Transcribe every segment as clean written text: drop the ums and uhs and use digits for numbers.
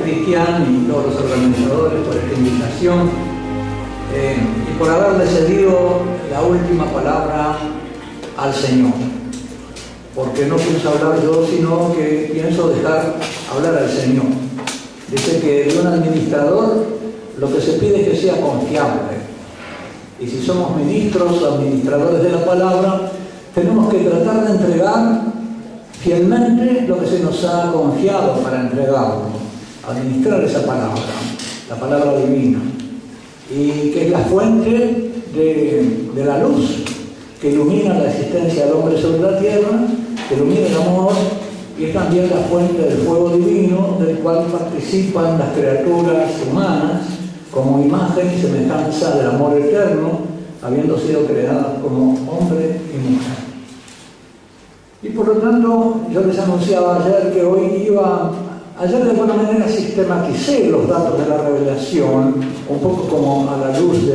Cristian y todos los organizadores por esta invitación y por haberle cedido la última palabra al Señor. Porque no pienso hablar yo, sino que pienso dejar hablar al Señor. Dice que de un administrador lo que se pide es que sea confiable. Y si somos ministros o administradores de la palabra, tenemos que tratar de entregar fielmente lo que se nos ha confiado para entregarlo, administrar esa palabra, la palabra divina, y que es la fuente de la luz que ilumina la existencia del hombre sobre la tierra, que ilumina el amor, y es también la fuente del fuego divino del cual participan las criaturas humanas como imagen y semejanza del amor eterno, habiendo sido creadas como hombre y mujer. Y por lo tanto, yo les anunciaba ayer que ayer de alguna manera sistematicé los datos de la revelación, un poco como a la luz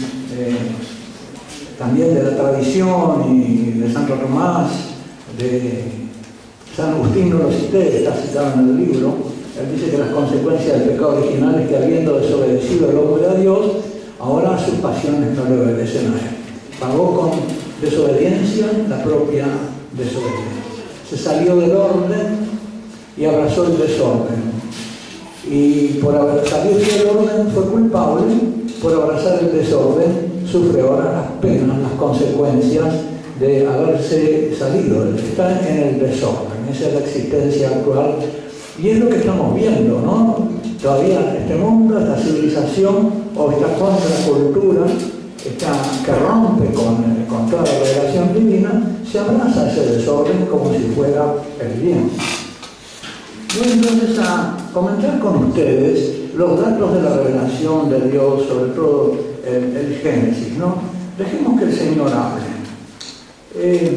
también de la tradición y de Santo Tomás, de San Agustín, no lo cité, está citado en el libro. Él dice que las consecuencias del pecado original es que habiendo desobedecido el hombre a Dios, ahora sus pasiones no le obedecen a él. Pagó con desobediencia la propia desobediencia. Se salió del orden y abrazó el desorden. Y por haber salido del orden fue culpable, por abrazar el desorden, sufre ahora las penas, las consecuencias de haberse salido. Está en el desorden, esa es la existencia actual. Y es lo que estamos viendo, ¿no? Todavía este mundo, esta civilización o esta contracultura que rompe con toda la revelación divina, se abraza ese desorden como si fuera el bien. Voy entonces a comentar con ustedes los datos de la revelación de Dios, sobre todo el Génesis, ¿no? Dejemos que el Señor hable.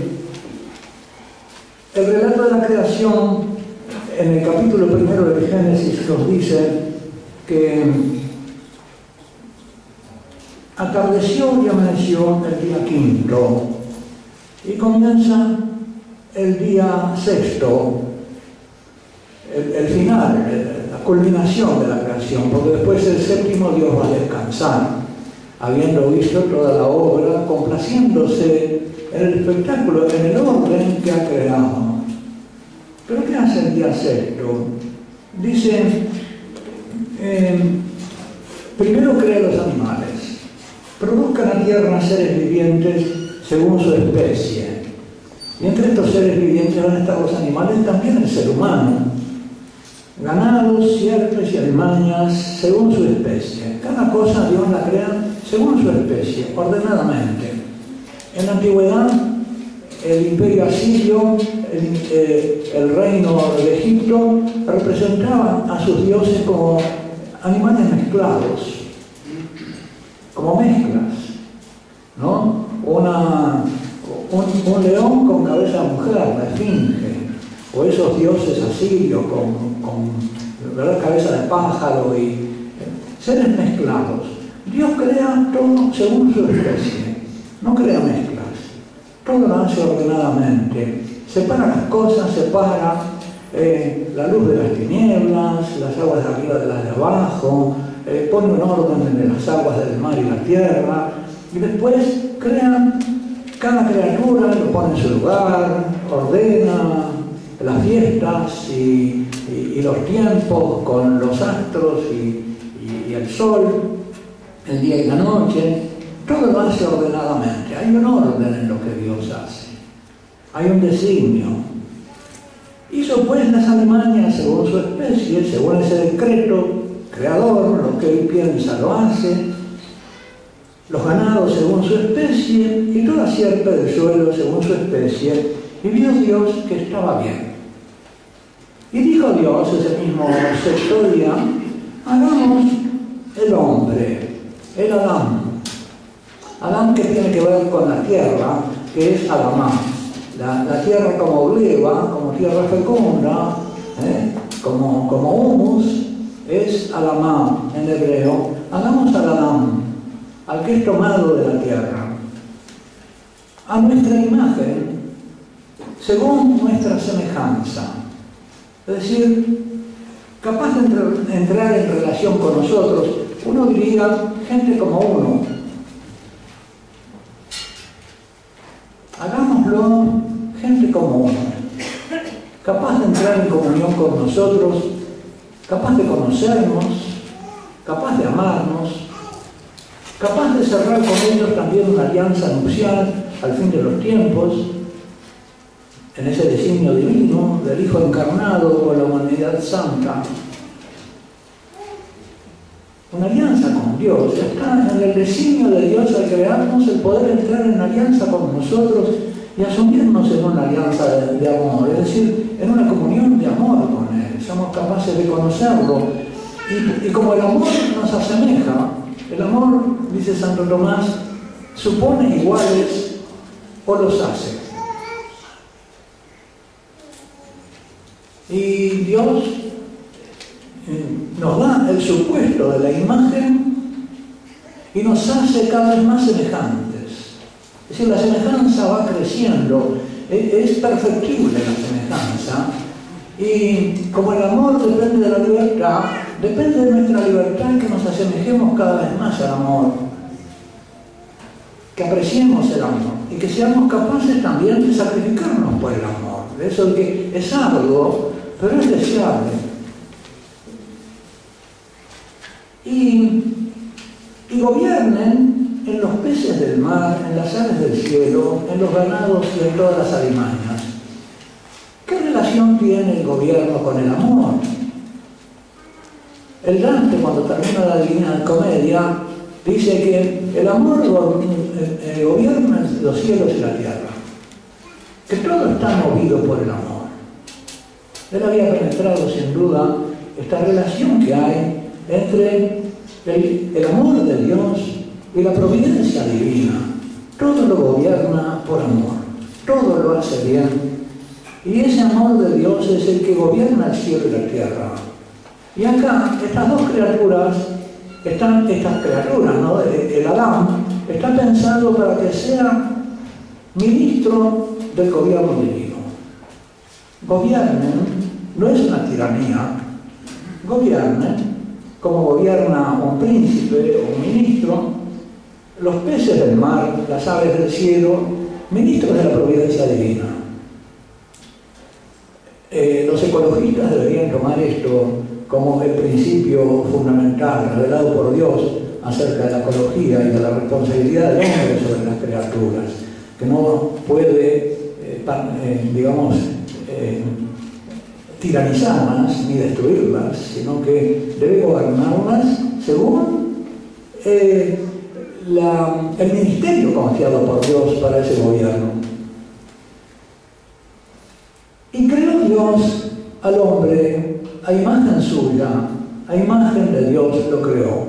El relato de la creación en el capítulo 1 del Génesis nos dice que atardeció y amaneció el día quinto y comienza el día sexto, el final, la culminación de la creación, porque después el séptimo Dios va a descansar, habiendo visto toda la obra, complaciéndose en el espectáculo, en el orden que ha creado. ¿Pero qué hace el día sexto? Dice, primero crea los animales, produzca la tierra seres vivientes según su especie. Y entre estos seres vivientes van a estar los animales, también el ser humano. Ganados, sierpes y alimañas según su especie. Cada cosa Dios la crea según su especie, ordenadamente. En la antigüedad, el imperio asirio, el reino de Egipto, representaban a sus dioses como animales mezclados, como mezclas, ¿no? Un león con cabeza de mujer, la esfinge, o esos dioses asirios con ¿verdad? Cabeza de pájaro y seres mezclados. Dios crea todo según su especie, no crea mezclas. Todo lo hace ordenadamente, separa las cosas, separa la luz de las tinieblas, las aguas de arriba de las de abajo, pone un orden en las aguas del mar y la tierra, y después crea cada criatura, lo pone en su lugar, ordena las fiestas y los tiempos con los astros y el sol, el día y la noche. Todo lo hace ordenadamente. Hay un orden en lo que Dios hace. Hay un designio. Hizo pues las alimañas según su especie, según ese decreto creador, lo que él piensa lo hace. Los ganados según su especie y toda sierpe del suelo según su especie. Y vio Dios que estaba bien. Y dijo Dios ese mismo sexto día, hagamos el hombre, el Adán. Adán, que tiene que ver con la tierra, que es Adamá. La tierra como gleba, como tierra fecunda, como humus, es Adamá en hebreo. Hagamos al Adán, al que es tomado de la tierra, a nuestra imagen, según nuestra semejanza. Es decir, capaz de entrar en relación con nosotros. Uno diría, gente como uno. Hagámoslo gente como uno, capaz de entrar en comunión con nosotros, capaz de conocernos, capaz de amarnos, capaz de cerrar con ellos también una alianza nupcial al fin de los tiempos, en ese designio divino del Hijo encarnado con la humanidad santa. Una alianza con Dios, está en el designio de Dios al crearnos el poder entrar en alianza con nosotros y asumirnos en una alianza de amor, es decir, en una comunión de amor con Él. Somos capaces de conocerlo y como el amor nos asemeja, el amor, dice Santo Tomás, supone iguales o los hace. Y Dios nos da el supuesto de la imagen y nos hace cada vez más semejantes. Es decir, la semejanza va creciendo, es perfectible la semejanza, y como el amor depende de la libertad, depende de nuestra libertad que nos asemejemos cada vez más al amor, que apreciemos el amor y que seamos capaces también de sacrificarnos por el amor. Eso de que es arduo, pero es deseable. Y gobiernen en los peces del mar, en las aves del cielo, en los ganados y en todas las alimañas. ¿Qué relación tiene el gobierno con el amor? El Dante, cuando termina la Divina Comedia, dice que el amor gobierna los cielos y la tierra, que todo está movido por el amor. Él había penetrado sin duda esta relación que hay entre el amor de Dios y la providencia divina. Todo lo gobierna por amor, todo lo hace bien, y ese amor de Dios es el que gobierna el cielo y la tierra. Y acá, estas dos criaturas, estas criaturas, ¿no? El Adán, está pensado para que sea ministro del gobierno divino. Gobiernen, no es una tiranía, gobiernen como gobierna un príncipe o un ministro, los peces del mar, las aves del cielo, ministros de la providencia divina. Los ecologistas deberían tomar esto como el principio fundamental revelado por Dios acerca de la ecología y de la responsabilidad del hombre sobre las criaturas, que no puede, tiranizarlas ni destruirlas, sino que debe gobernarlas según el ministerio confiado por Dios para ese gobierno. Y creó Dios al hombre a imagen suya, a imagen de Dios lo creó.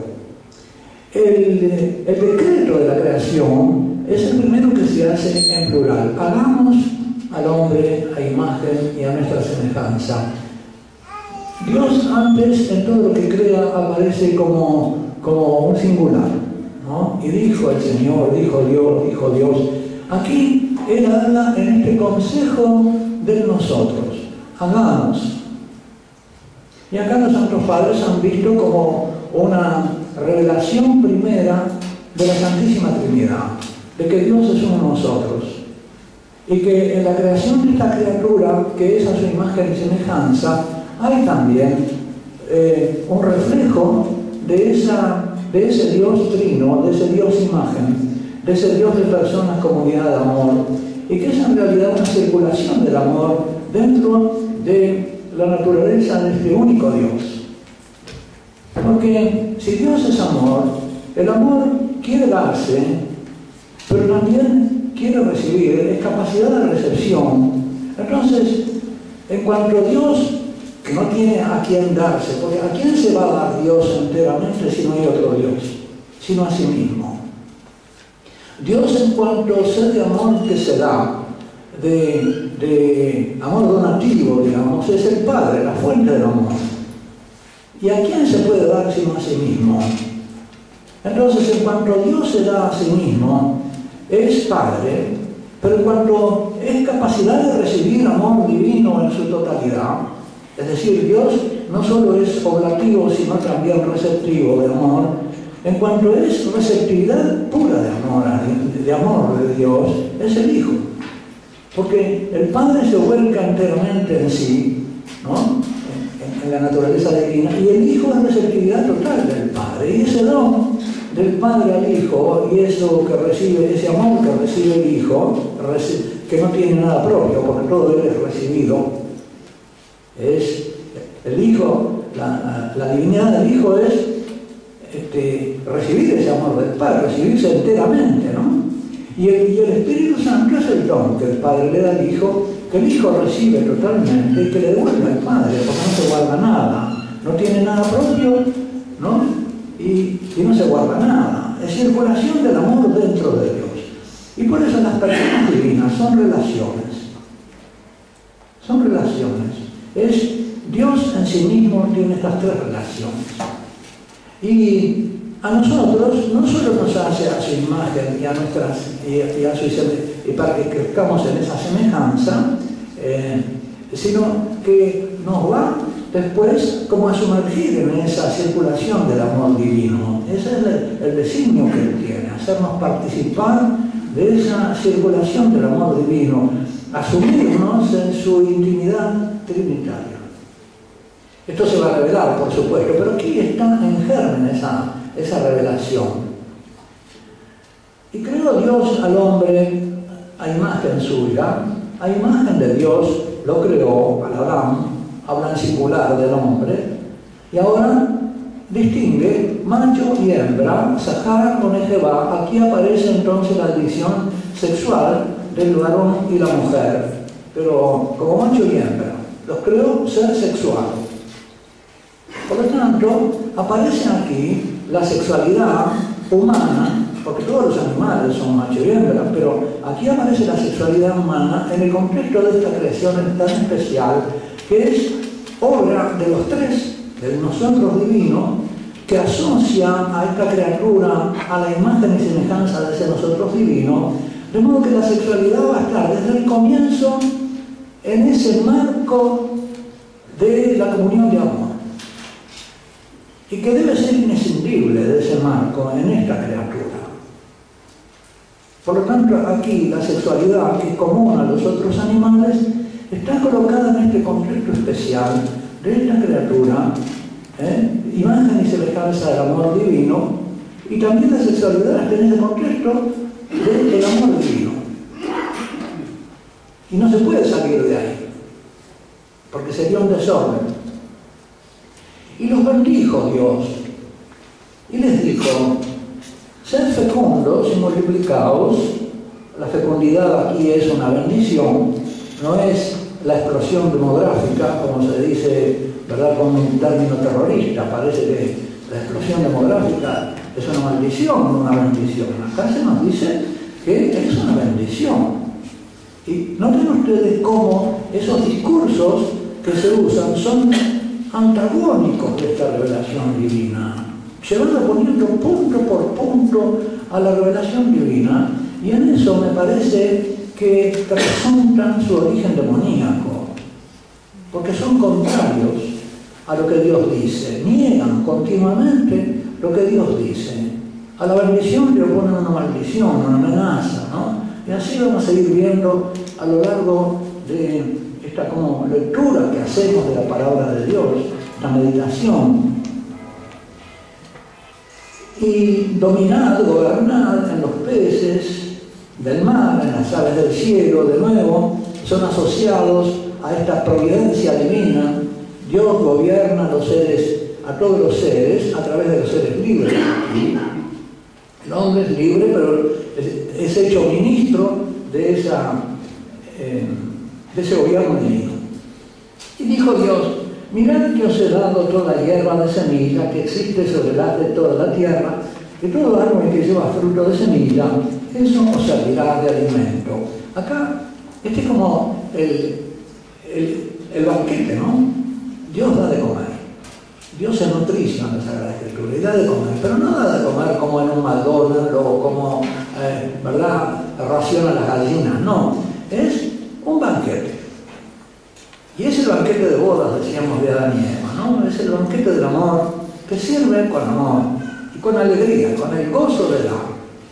El decreto de la creación es el primero que se hace en plural. Hagamos al hombre a imagen y a nuestra semejanza. Dios antes en todo lo que crea aparece como un singular, ¿no? Y dijo el Señor, dijo Dios. Aquí Él habla en este consejo de nosotros. Hagamos. Y acá los santos padres han visto como una revelación primera de la Santísima Trinidad, de que Dios es uno de nosotros. Y que en la creación de esta criatura, que es a su imagen y semejanza, hay también un reflejo de ese Dios trino, de ese Dios imagen, de ese Dios de personas, comunidad de amor, y que es en realidad una circulación del amor dentro de la naturaleza de este único Dios. Porque si Dios es amor, el amor quiere darse, pero también quiere recibir, es capacidad de recepción. Entonces, en cuanto a Dios, que no tiene a quién darse, porque ¿a quién se va a dar Dios enteramente si no hay otro Dios? Sino a sí mismo. Dios, en cuanto a ser de amor que se da, de amor donativo, digamos, es el Padre, la fuente del amor. ¿Y a quién se puede dar sino a sí mismo? Entonces, en cuanto Dios se da a sí mismo, es Padre, pero en cuanto es capacidad de recibir amor divino en su totalidad, es decir, Dios no solo es oblativo, sino también receptivo de amor. En cuanto es receptividad pura de amor de Dios, es el Hijo. Porque el Padre se vuelca enteramente en sí, ¿no? En la naturaleza divina, y el Hijo es receptividad total del Padre. Y ese don del Padre al Hijo, y eso que recibe, ese amor que recibe el Hijo, que no tiene nada propio, porque todo él es recibido, es el Hijo, la divinidad del Hijo es recibir ese amor del Padre, recibirse enteramente, ¿no? Y el Espíritu Santo es el don que el Padre le da al Hijo, que el Hijo recibe totalmente y que le devuelve al Padre, porque no se guarda nada, no tiene nada propio, ¿no? Y no se guarda nada. Es circulación del amor dentro de Dios. Y por eso las personas divinas son relaciones. Son relaciones. Dios en sí mismo tiene estas tres relaciones. Y a nosotros no solo nos hace a su imagen y a y para que crezcamos en esa semejanza, sino que nos va después como a sumergir en esa circulación del amor divino. Ese es el designio que él tiene, hacernos participar de esa circulación del amor divino, asumirnos en su intimidad trinitaria. Esto se va a revelar, por supuesto, pero aquí está en germen esa revelación. Y creó Dios al hombre a imagen suya, a imagen de Dios lo creó al Adán, habla en singular del hombre, y ahora distingue macho y hembra, Zahar con Ejebá. Aquí aparece entonces la división sexual del varón y la mujer, pero como macho y hembra, los creó ser sexual. Por lo tanto, aparece aquí la sexualidad humana, porque todos los animales son macho y hembra, pero aquí aparece la sexualidad humana en el contexto de esta creación tan especial, que es obra de los tres, de nosotros divino, que asocia a esta criatura a la imagen y semejanza de ese nosotros divino, de modo que la sexualidad va a estar desde el comienzo en ese marco de la comunión de amor, y que debe ser inescindible de ese marco en esta criatura. Por lo tanto, aquí la sexualidad, que es común a los otros animales, está colocada en este contexto especial de esta criatura, imagen y semejanza del amor divino, y también la sexualidad está en ese contexto del amor divino. Y no se puede salir de ahí, porque sería un desorden. Y los bendijo Dios, y les dijo: sed fecundos y multiplicaos. La fecundidad aquí es una bendición, no es la explosión demográfica, como se dice, ¿verdad?, con un término terrorista. Parece que la explosión demográfica es una maldición, no una bendición. Acá se nos dice que es una bendición. Y noten ustedes cómo esos discursos que se usan son antagónicos de esta revelación divina. Se van poniendo punto por punto a la revelación divina, y en eso me parece que presuntan su origen demoníaco, porque son contrarios a lo que Dios dice, niegan continuamente lo que Dios dice. A la bendición le oponen una maldición, una amenaza, ¿no? Y así vamos a ir viendo a lo largo de esta como lectura que hacemos de la palabra de Dios, la meditación. Y dominad, gobernad en los peces del mar, en las aves del cielo, de nuevo, son asociados a esta providencia divina. Dios gobierna los seres, a todos los seres, a través de los seres libres. El hombre es libre, pero es hecho ministro de ese gobierno divino. Y dijo Dios: mirad que os he dado toda hierba de semilla que existe sobre la de toda la tierra, que todo árbol que lleva fruto de semilla, eso os servirá de alimento. Acá, este es como el banquete, ¿no? Dios da de comer. Dios se nutricia en la Sagrada Escritura y da de comer, pero no da de comer como en un McDonald's o como, ¿verdad?, raciona las gallinas. No, es un banquete. Y es el banquete de bodas, decíamos, de Adán y Eva, ¿no? es el banquete del amor, que sirve con amor y con alegría, con el gozo de dar.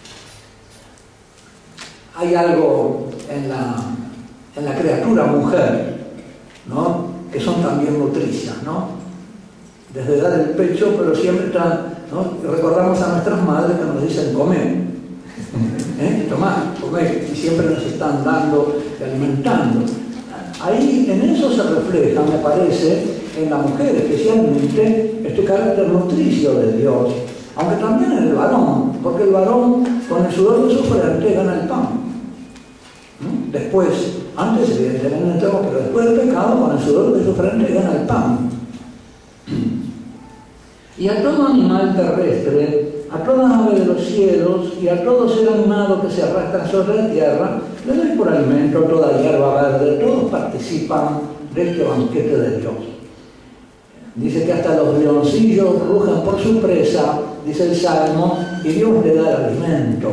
Hay algo en la criatura mujer, ¿no?, que son también nutricias, ¿no? Desde dar el pecho, pero siempre están, ¿no? Recordamos a nuestras madres que nos dicen comer, tomar, comer, y siempre nos están dando, alimentando. Ahí en eso se refleja, me parece, en la mujer especialmente, este carácter nutricio de Dios, aunque también en el varón, porque el varón con el sudor de su frente gana el pan. Después, antes evidentemente, pero después del pecado, con el sudor de su frente gana el pan. Y a todo animal terrestre, a toda ave de los cielos y a todo ser animado que se arrastra sobre la tierra, le doy por alimento toda hierba verde. Todos participan de este banquete de Dios. Dice que hasta los leoncillos rugen por su presa, dice el Salmo, y Dios le da el alimento.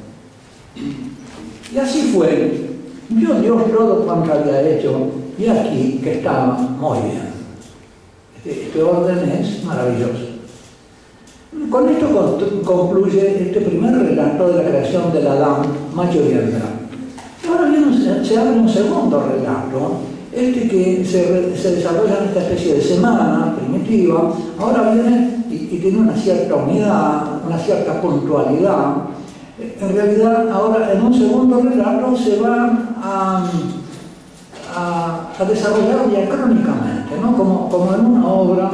Y así fue. Vio Dios todo cuanto había hecho, y aquí que estaba muy bien. Este orden es maravilloso. Con esto concluye este primer relato de la creación del Adán, macho y hembra. Ahora bien, se abre un segundo relato, que se desarrolla en esta especie de semana primitiva. Ahora viene y tiene una cierta unidad, una cierta puntualidad. En realidad, ahora en un segundo relato se va a desarrollar diacrónicamente, ¿no? Como en una obra.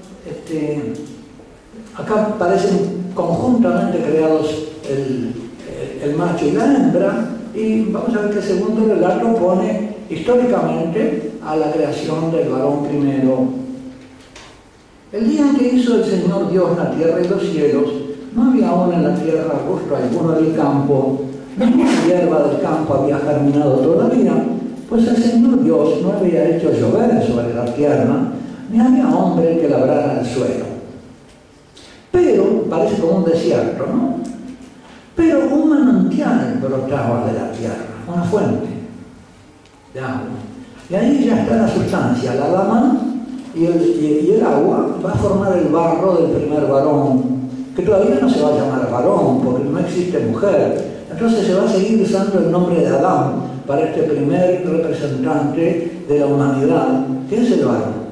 Acá parecen conjuntamente creados el macho y la hembra, y vamos a ver que el segundo relato pone históricamente a la creación del varón primero. El día en que hizo el Señor Dios la tierra y los cielos, no había aún en la tierra arbusto alguno del campo, ninguna hierba del campo había germinado todavía, pues el Señor Dios no había hecho llover sobre la tierra, ni había hombre que labrara el suelo. Pero, parece como un desierto, ¿no? Pero un manantial brotaba de la tierra, una fuente de agua. Y ahí ya está la sustancia, la dama y el agua va a formar el barro del primer varón, que todavía no se va a llamar varón, porque no existe mujer. Entonces se va a seguir usando el nombre de Adán para este primer representante de la humanidad, que es el varón.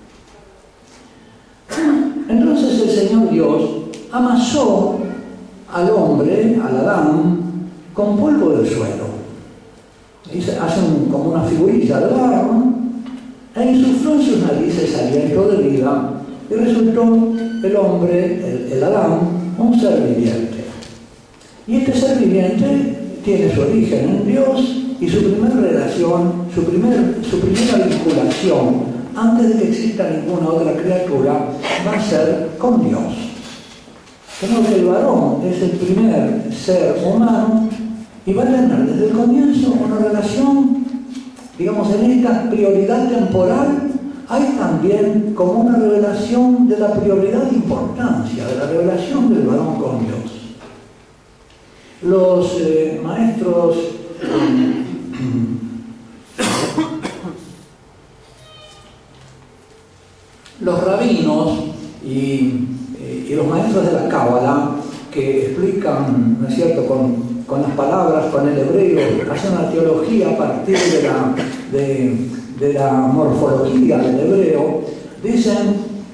Entonces el Señor Dios amasó al hombre, al Adán, con polvo del suelo. Hace como una figurilla de barro, e insufló en sus narices aliento de vida, y resultó el hombre, el Adán, un ser viviente. Y este ser viviente tiene su origen en Dios, y su primera relación, su primera vinculación, antes de que exista ninguna otra criatura, va a ser con Dios. Creo que el varón es el primer ser humano y va a tener desde el comienzo una relación, digamos, en esta prioridad temporal, hay también como una revelación de la prioridad de importancia, de la revelación del varón con Dios. Los maestros los rabinos y los maestros de la Cábala, que explican, ¿no es cierto?, con las palabras, con el hebreo, hacen una teología a partir de la morfología del hebreo, dicen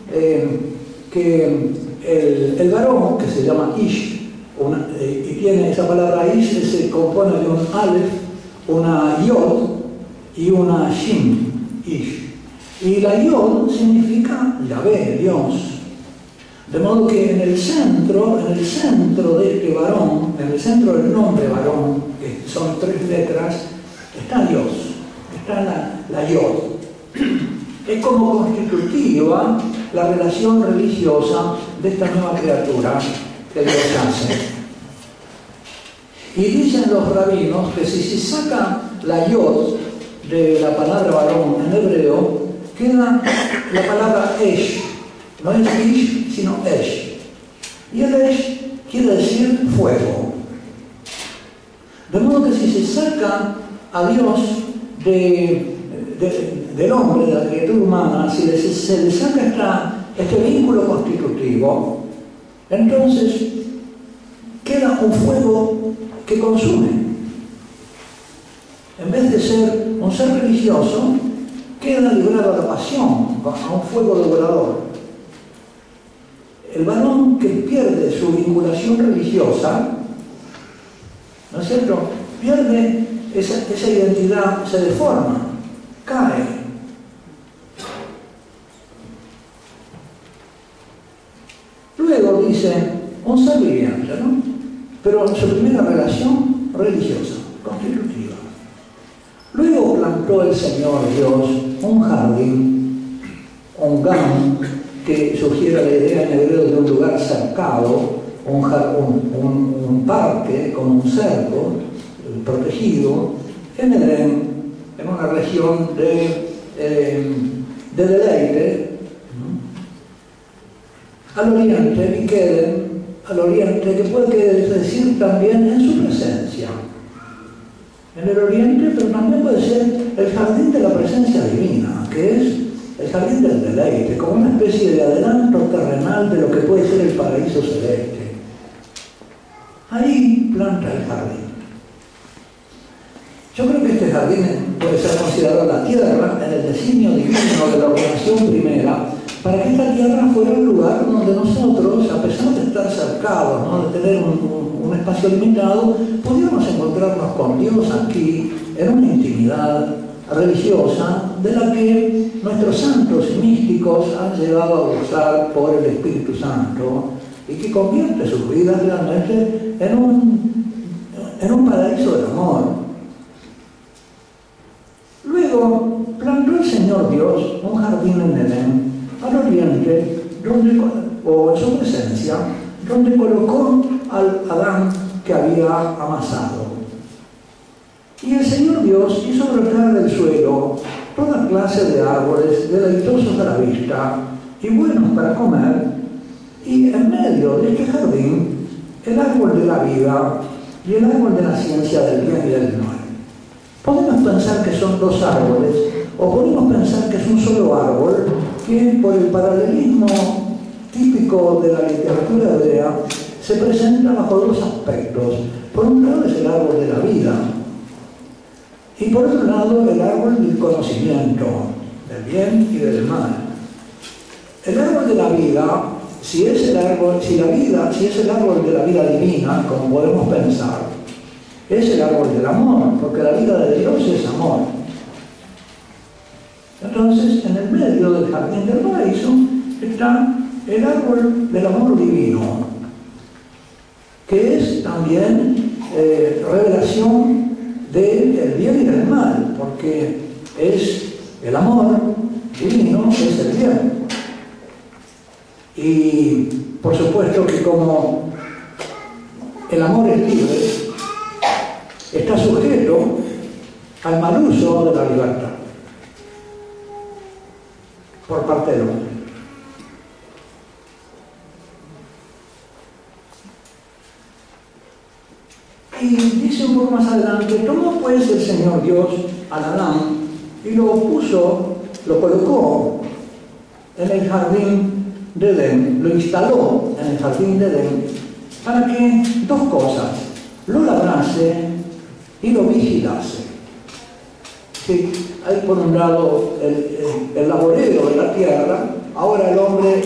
que el varón, que se llama Ish, y tiene esa palabra Ish, se compone de un Aleph, una Yod y una Shin, Ish. Y la Yod significa Yahvé, Dios. De modo que en el centro de este varón, en el centro del nombre varón, que son 3 letras, está Dios, está la Yod. Es como constitutiva la relación religiosa de esta nueva criatura que Dios hace. Y dicen los rabinos que si se saca la Yod de la palabra varón en hebreo, queda la palabra Esh. No es Ish, sino Esh. Y el Esh quiere decir fuego. De modo que si se saca a Dios del hombre, de la criatura humana, si se le saca este vínculo constitutivo, entonces queda un fuego que consume. En vez de ser un ser religioso, queda librado a la pasión, a un fuego devorador. El varón que pierde su vinculación religiosa, ¿no es cierto?, pierde esa identidad, se deforma, cae. Luego dice, un ser viviente, ¿no? Pero su primera relación religiosa, constitutiva. Luego plantó el Señor Dios un jardín, un gan, que sugiere la idea en hebreo de un lugar cercado, un parque con un cerco protegido, en Edén, en una región de deleite, ¿no? Al oriente, y Queden, al oriente, que puede decir también en su presencia. En el oriente, pero también puede ser el jardín de la presencia divina, que es el jardín del deleite, como una especie de adelanto terrenal de lo que puede ser el paraíso celeste. Ahí planta el jardín. Yo creo que este jardín puede ser considerado la tierra en el designio divino de la ordenación primera, para que esta tierra fuera un lugar donde nosotros, a pesar de estar cercados, ¿no?, de tener un espacio limitado, pudiéramos encontrarnos con Dios aquí, en una intimidad religiosa de la que nuestros santos y místicos han llegado a gozar por el Espíritu Santo y que convierte sus vidas realmente en un paraíso del amor. Luego plantó el Señor Dios un jardín en Edén, al oriente, o en su presencia, donde colocó al Adán que había amasado. Y el Señor Dios hizo brotar del suelo toda clase de árboles deleitosos a la vista y buenos para comer, y en medio de este jardín el árbol de la vida y el árbol de la ciencia del bien y del mal. Podemos pensar que son dos árboles, o podemos pensar que es un solo árbol, que por el paralelismo típico de la literatura hebrea se presenta bajo dos aspectos. Por un lado es el árbol de la vida, y por otro lado el árbol del conocimiento, del bien y del mal. El árbol de la vida, si es el árbol de la vida divina, como podemos pensar, es el árbol del amor, porque la vida de Dios es amor. Entonces, en el medio del jardín del paraíso está el árbol del amor divino, que es también revelación del bien y del mal, porque es el amor divino, es el bien. Y por supuesto que como el amor es libre, está sujeto al mal uso de la libertad por parte del hombre. Y dice un poco más adelante, tomó pues el Señor Dios al Adán y lo colocó en el jardín de Edén, lo instaló en el jardín de Edén para que dos cosas, lo labrase y lo vigilase. Sí, hay por un lado el laboreo de la tierra, ahora el hombre,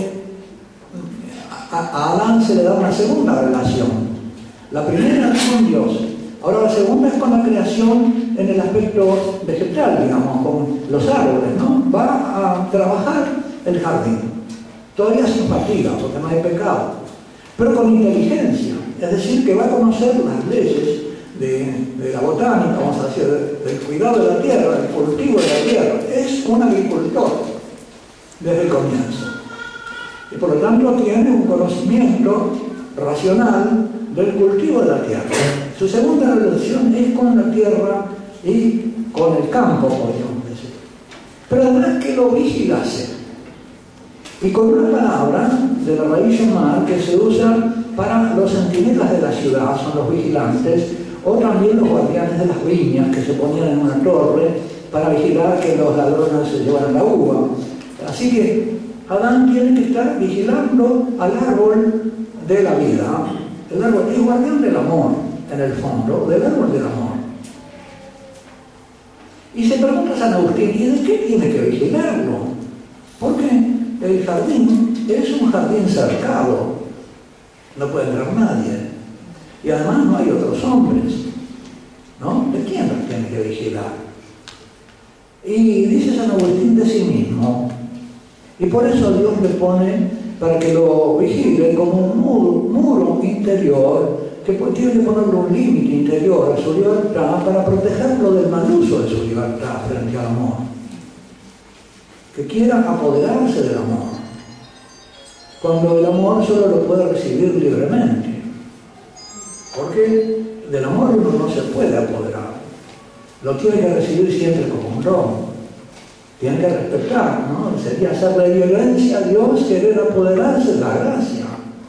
a Adán se le da una segunda relación. La primera es con Dios, ahora la segunda es con la creación en el aspecto vegetal, digamos, con los árboles, ¿no? Va a trabajar el jardín, todavía sin fatiga, porque no hay pecado, pero con inteligencia, es decir, que va a conocer las leyes de la botánica, vamos a decir, del cuidado de la tierra, del cultivo de la tierra. Es un agricultor desde el comienzo. Y por lo tanto tiene un conocimiento racional del cultivo de la tierra. Su segunda relación es con la tierra y con el campo, podríamos decir. Pero además que lo vigilase. Y con una palabra de la raíz llamar que se usa para los centinelas de la ciudad, son los vigilantes, o también los guardianes de las viñas que se ponían en una torre para vigilar que los ladrones se llevaran la uva. Así que Adán tiene que estar vigilando al árbol de la vida. El árbol es guardián del amor, en el fondo, del árbol del amor. Y se pregunta San Agustín, ¿y de qué tiene que vigilarlo? Porque el jardín es un jardín cercado, no puede entrar nadie. Y además no hay otros hombres, ¿no? ¿De quién los tiene que vigilar? Y dice San Agustín de sí mismo, y por eso Dios le pone para que lo vigile como un muro interior, que tiene que ponerle un límite interior a su libertad para protegerlo del mal uso de su libertad frente al amor. Que quiera apoderarse del amor, cuando el amor solo lo puede recibir libremente. Porque del amor uno no se puede apoderar. Lo tiene que recibir siempre como un don. Tiene que respetar, ¿no? Sería hacerle violencia a Dios, querer apoderarse de la gracia.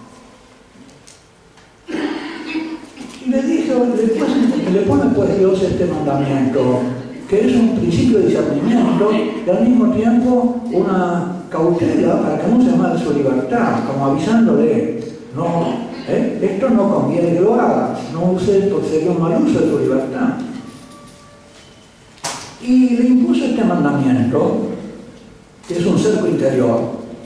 Y le pone pues Dios este mandamiento, que es un principio de discernimiento y al mismo tiempo una cautela para que no se mal su libertad, como avisándole, no, esto no conviene que lo hagas, no uses porque sería un mal uso de tu libertad. Y le impuso este mandamiento, que es un cerco interior.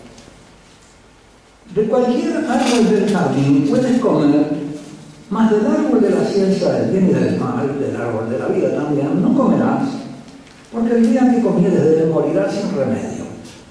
De cualquier árbol del jardín puedes comer, mas del árbol de la ciencia del bien y del mal, del árbol de la vida también, no comerás, porque el día que comieres de él morirás sin remedio.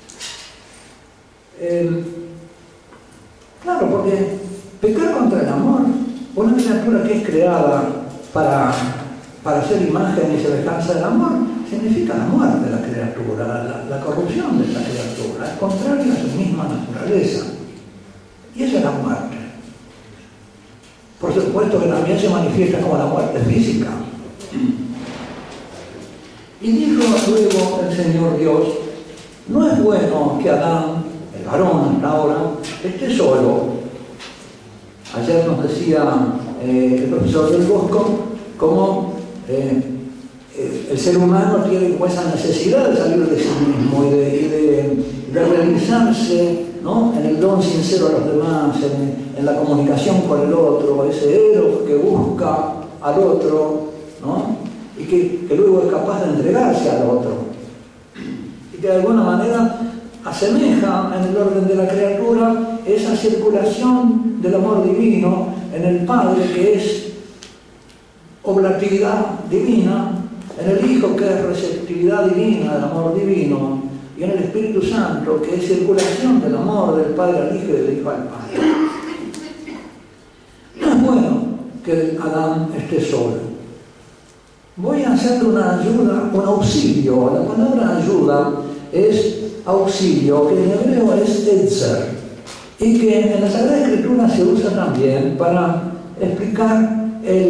Claro, porque pecar contra el amor, una criatura que es creada para ser imagen y semejanza del amor, significa la muerte de la criatura, la corrupción de la criatura, es contraria a su misma naturaleza. Y esa es la muerte. Por supuesto que también se manifiesta como la muerte física. Y dijo luego el Señor Dios, no es bueno que Adán, el varón hasta ahora, esté solo. Ayer nos decía el profesor del Bosco cómo el ser humano tiene esa necesidad de salir de sí mismo y de realizarse, ¿no?, en el don sincero a los demás, en la comunicación con el otro, ese eros que busca al otro, ¿no?, y que luego es capaz de entregarse al otro, y que de alguna manera asemeja en el orden de la criatura esa circulación del amor divino en el Padre, que es oblatividad divina, en el Hijo, que es receptividad divina del amor divino, y en el Espíritu Santo, que es circulación del amor del Padre al Hijo y del Hijo al Padre. No es bueno que Adán esté solo. Voy a hacerle una ayuda, un auxilio. La palabra ayuda es auxilio, que en hebreo es etzer, y que en la Sagrada Escritura se usa también para explicar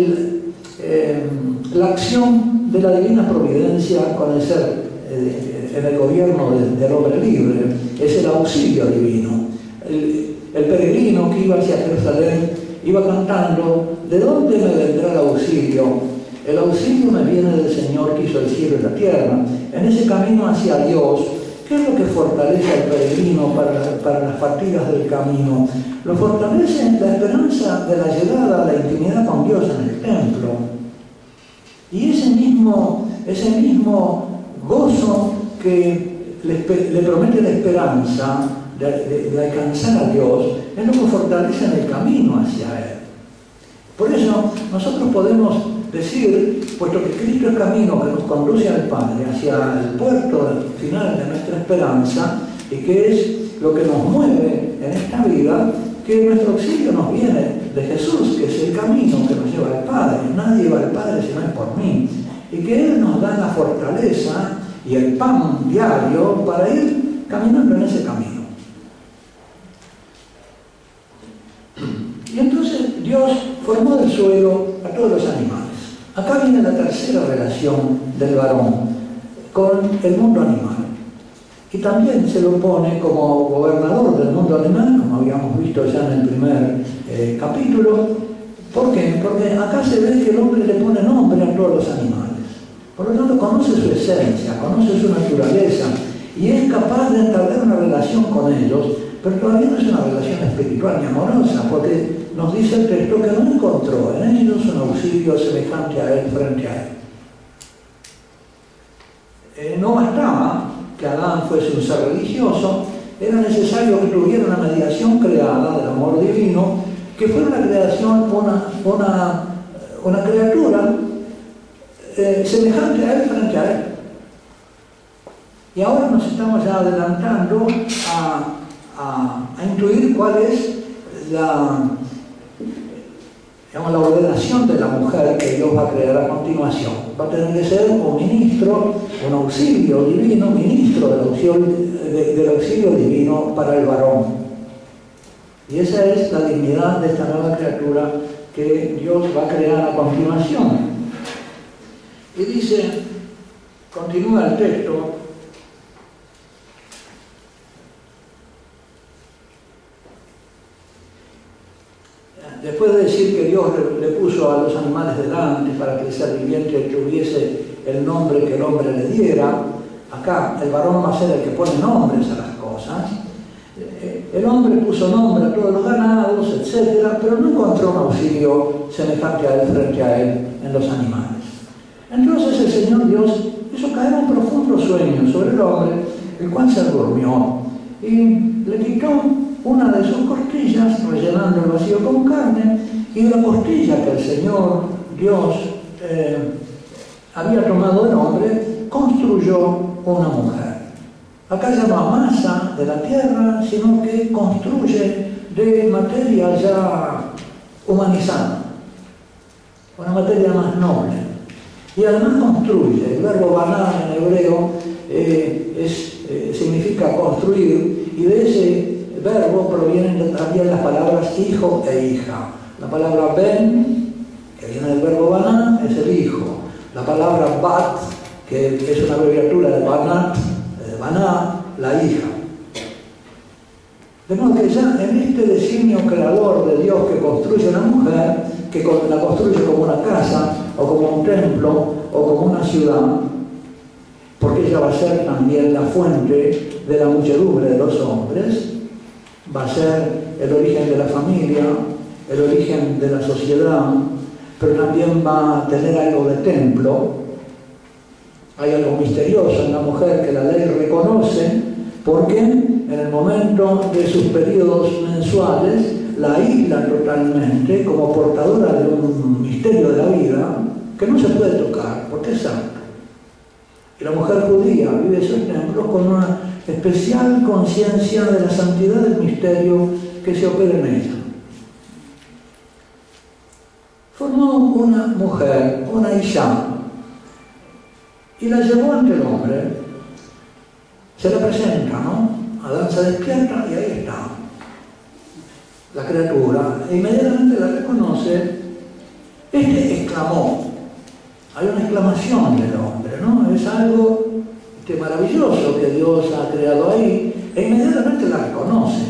la acción de la divina providencia con el ser en el gobierno del hombre libre. Es el auxilio divino. El peregrino que iba hacia Jerusalén iba cantando, ¿de dónde me vendrá el auxilio? El auxilio me viene del Señor que hizo el cielo y la tierra. En ese camino hacia Dios, ¿qué es lo que fortalece al peregrino para las fatigas del camino? Lo fortalece la esperanza de la llegada a la intimidad con Dios en el templo. Y ese mismo gozo que le promete la esperanza de alcanzar a Dios es lo que fortalece en el camino hacia Él. Por eso nosotros podemos decir, puesto que Cristo es camino que nos conduce al Padre, hacia el puerto final de nuestra esperanza, y que es lo que nos mueve en esta vida, que nuestro auxilio nos viene de Jesús, que es el camino que nos lleva al Padre. Nadie va al Padre si no es por mí. Y que Él nos da la fortaleza y el pan diario para ir caminando en ese camino. Y entonces Dios formó del suelo a todos los animales. Acá viene la tercera relación del varón con el mundo animal. Y también se lo pone como gobernador del mundo animal, como habíamos visto ya en el primer capítulo. ¿Por qué? Porque acá se ve que el hombre le pone nombre a todos los animales. Por lo tanto, conoce su esencia, conoce su naturaleza. y es capaz de entablar una relación con ellos, pero todavía no es una relación espiritual ni amorosa, porque nos dice el texto que no encontró en ellos un auxilio semejante a él frente a él. No bastaba que Adán fuese un ser religioso, era necesario que tuviera una mediación creada del amor divino, que fuera una creación, una criatura semejante a él frente a él. Y ahora nos estamos ya adelantando a intuir cuál es la ordenación de la mujer que Dios va a crear a continuación. Va a tener que ser un ministro, un auxilio divino, ministro del auxilio divino para el varón. Y esa es la dignidad de esta nueva criatura que Dios va a crear a continuación. Y dice, continúa el texto, después de decir que Dios le puso a los animales delante para que el ser viviente tuviese el nombre que el hombre le diera, acá el varón va a ser el que pone nombres a las cosas. El hombre puso nombre a todos los ganados, etc., pero no encontró un auxilio semejante a él frente a él en los animales. Entonces el Señor Dios hizo caer un profundo sueño sobre el hombre, el cual se durmió, y le quitó una de sus costillas, rellenando el vacío con carne, y de la costilla que el Señor Dios había tomado del hombre, construyó una mujer. Acá llama masa de la tierra, sino que construye de materia ya humanizada, una materia más noble. Y además construye, el verbo baná en hebreo significa construir, y de ese verbo provienen también las palabras hijo e hija. La palabra ben, que viene del verbo baná, es el hijo. La palabra bat, que es una abreviatura de banat, de baná, la hija. De modo que ya en este designio creador de Dios que construye una mujer, que la construye como una casa, o como un templo, o como una ciudad, porque ella va a ser también la fuente de la muchedumbre de los hombres, va a ser el origen de la familia, el origen de la sociedad, pero también va a tener algo de templo. Hay algo misterioso en la mujer que la ley reconoce, porque en el momento de sus periodos mensuales la aísla totalmente como portadora de un misterio de la vida que no se puede tocar, porque es santo. Y la mujer judía vive esos templos con una especial conciencia de la santidad del misterio que se opera en ella. Formó una mujer, una Isha, y la llevó ante el hombre. Se la presenta, ¿no? Adán se despierta y ahí está la criatura, e inmediatamente la reconoce. Exclamó. Hay una exclamación del hombre, ¿no? Es algo maravilloso que Dios ha creado ahí, e inmediatamente la reconoce.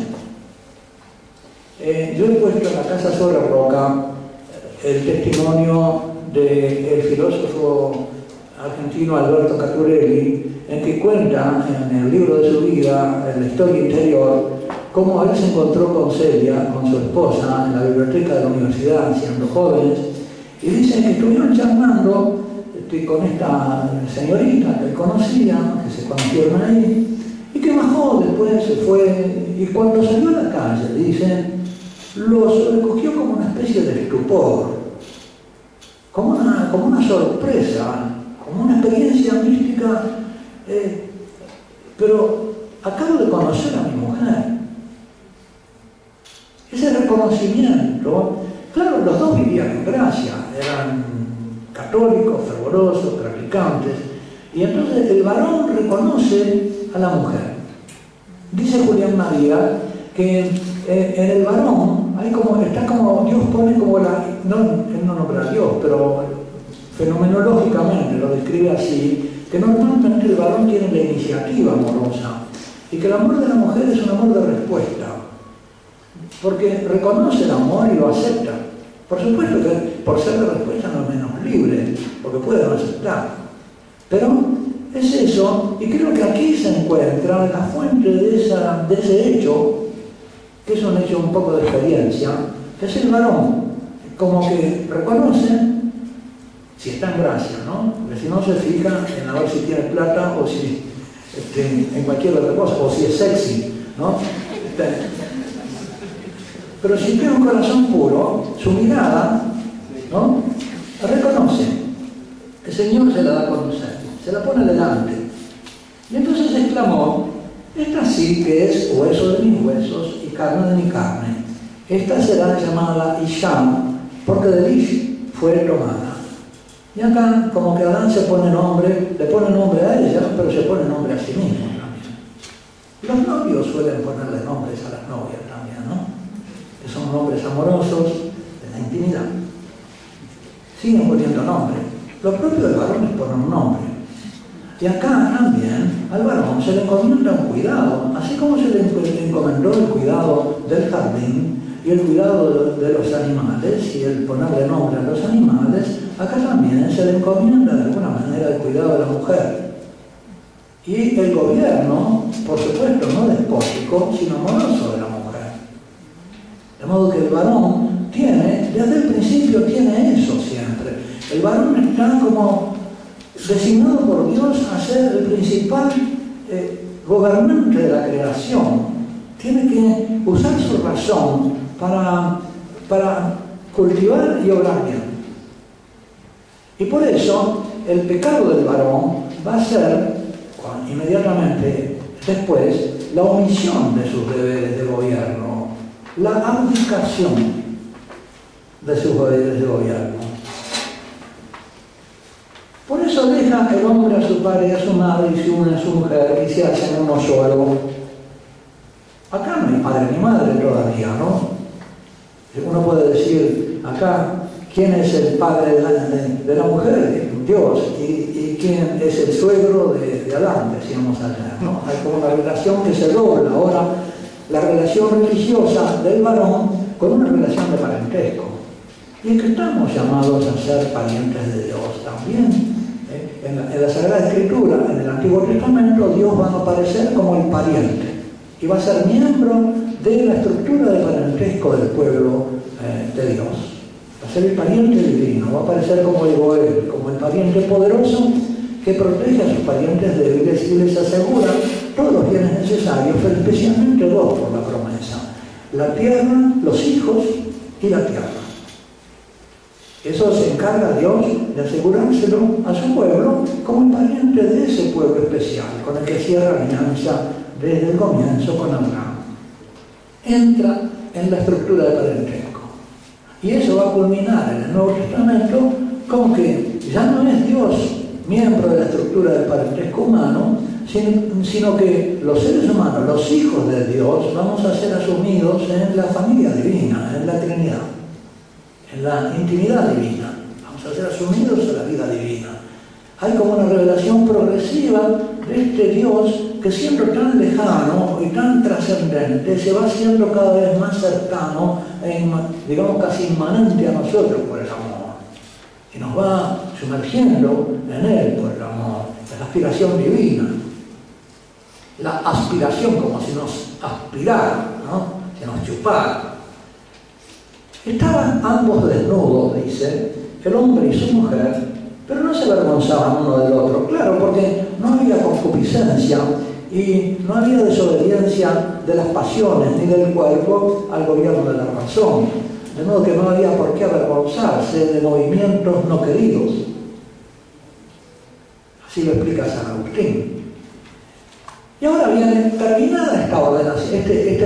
Yo he puesto en la casa sobre roca el testimonio del filósofo argentino Alberto Caturelli, en que cuenta en el libro de su vida, en la historia interior, cómo él se encontró con Celia, con su esposa, en la biblioteca de la universidad, siendo jóvenes, y dicen que estuvieron charlando con esta señorita que él conocía, que se conocieron ahí, y que bajó después, se fue, y cuando salió a la calle, dicen, lo sobrecogió como una especie de estupor, como una sorpresa, como una experiencia mística, pero acabo de conocer a mi mujer. Ese reconocimiento, claro, los dos vivían en gracia, eran católicos, fervorosos, practicantes, y entonces el varón reconoce a la mujer. Dice Julián María que en el varón está como Dios pone como él no nombra a Dios, pero fenomenológicamente lo describe así, que normalmente el varón tiene la iniciativa amorosa y que el amor de la mujer es un amor de respuesta, porque reconoce el amor y lo acepta. Por supuesto que por ser de respuesta no es menos libre, porque puede no aceptar, pero es eso, y creo que aquí se encuentra la fuente de ese hecho, que es un hecho un poco de experiencia, que es el varón, como que reconoce si está en gracia, ¿no? Porque si no se fija en a ver si tiene plata o si en cualquier otra cosa, o si es sexy, ¿no? Pero si tiene un corazón puro, su mirada, ¿no?, reconoce. El Señor se la da a conocer, se la pone delante. Y entonces exclamó: esta sí que es hueso de mis huesos y carne de mi carne. Esta será llamada Isham, porque de Ish fue tomada. Y acá como que Adán se pone nombre, le pone nombre a ella, pero se pone nombre a sí mismo también. Los novios suelen ponerle nombres a las novias también, ¿no? Que son nombres amorosos de la intimidad. Siguen poniendo nombre. Lo propio del varón es poner un nombre. Y acá también al varón se le encomienda un cuidado, así como se le encomendó el cuidado del jardín y el cuidado de los animales y el ponerle nombre a los animales, acá también se le encomienda de alguna manera el cuidado de la mujer. Y el gobierno, por supuesto, no despótico, sino amoroso de la mujer. De modo que el varón tiene, desde el principio tiene eso siempre. El varón está como designado por Dios a ser el principal gobernante de la creación. Tiene que usar su razón para cultivar y obrar bien. Y por eso el pecado del varón va a ser, inmediatamente después, la omisión de sus deberes de gobierno, la abdicación de sus deberes de gobierno. Por eso deja el hombre a su padre y a su madre y se une a su mujer y se hacen uno solo. Acá no hay padre ni madre todavía, ¿no? Uno puede decir acá quién es el padre de la mujer, Dios, y quién es el suegro de Adán, decíamos ayer, ¿no? Hay como una relación que se dobla ahora, la relación religiosa del varón con una relación de parentesco. Y es que estamos llamados a ser parientes de Dios también. En la Sagrada Escritura, en el Antiguo Testamento, Dios va a aparecer como el pariente y va a ser miembro de la estructura de parentesco del pueblo de Dios. Va a ser el pariente divino, va a aparecer como el Goel, como el pariente poderoso que protege a sus parientes débiles y les asegura todos los bienes necesarios, pero especialmente dos por la promesa: la tierra, los hijos y la tierra. Eso se encarga Dios de asegurárselo a su pueblo como el pariente de ese pueblo especial, con el que cierra alianza desde el comienzo con Abraham. Entra en la estructura de parentesco. Y eso va a culminar en el Nuevo Testamento con que ya no es Dios miembro de la estructura del parentesco humano, sino que los seres humanos, los hijos de Dios, vamos a ser asumidos en la familia divina, en la Trinidad, en la intimidad divina. Vamos a ser asumidos en la vida divina. Hay como una revelación progresiva de este Dios que, siendo tan lejano y tan trascendente, se va haciendo cada vez más cercano e digamos casi inmanente a nosotros por el amor. Y nos va sumergiendo en él por el amor, en la aspiración divina. La aspiración como si nos aspirara, ¿no? Si nos chupara. Estaban ambos desnudos, dice, el hombre y su mujer, pero no se avergonzaban uno del otro. Claro, porque no había concupiscencia y no había desobediencia de las pasiones ni del cuerpo al gobierno de la razón. De modo que no había por qué avergonzarse de movimientos no queridos. Así lo explica San Agustín. Y ahora viene, terminada esta ordenación, este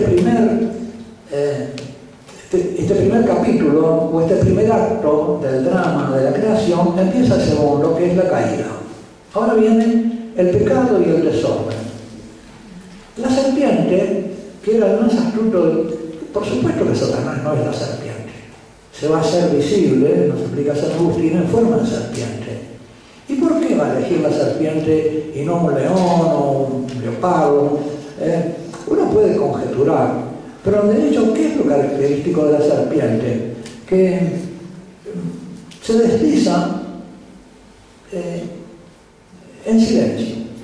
primer capítulo, o este primer acto del drama de la creación, empieza el segundo, que es la caída. Ahora viene el pecado y el desorden. La serpiente, que era el más astuto, por supuesto que Satanás no es la serpiente. Se va a hacer visible, nos explica San Agustín, en forma de serpiente. ¿Y por qué va a elegir la serpiente y no un león o un leopardo? Uno puede conjeturar, pero de hecho, ¿qué es lo característico de la serpiente? Que se desliza en silencio.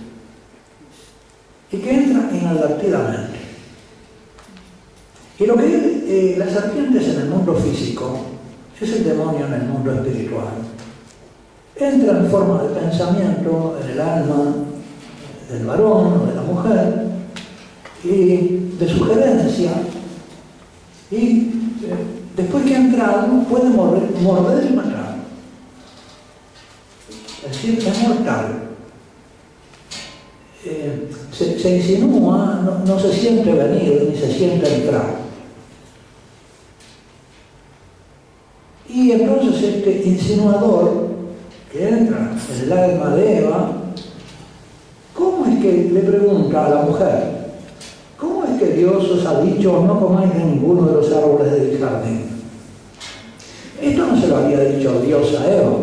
y que entra inadvertidamente. Y lo que la serpiente es en el mundo físico, es el demonio en el mundo espiritual. Entra en forma de pensamiento en el alma del varón o de la mujer, y de sugerencia, y después que ha entrado puede morder y matar. Es decir, es mortal. Se insinúa, no se siente venir ni se siente entrar. Y entonces este insinuador que entra en el alma de Eva, ¿cómo es que le pregunta a la mujer? ¿Cómo es que Dios os ha dicho no comáis de ninguno de los árboles del jardín? Esto no se lo había dicho Dios a Eva,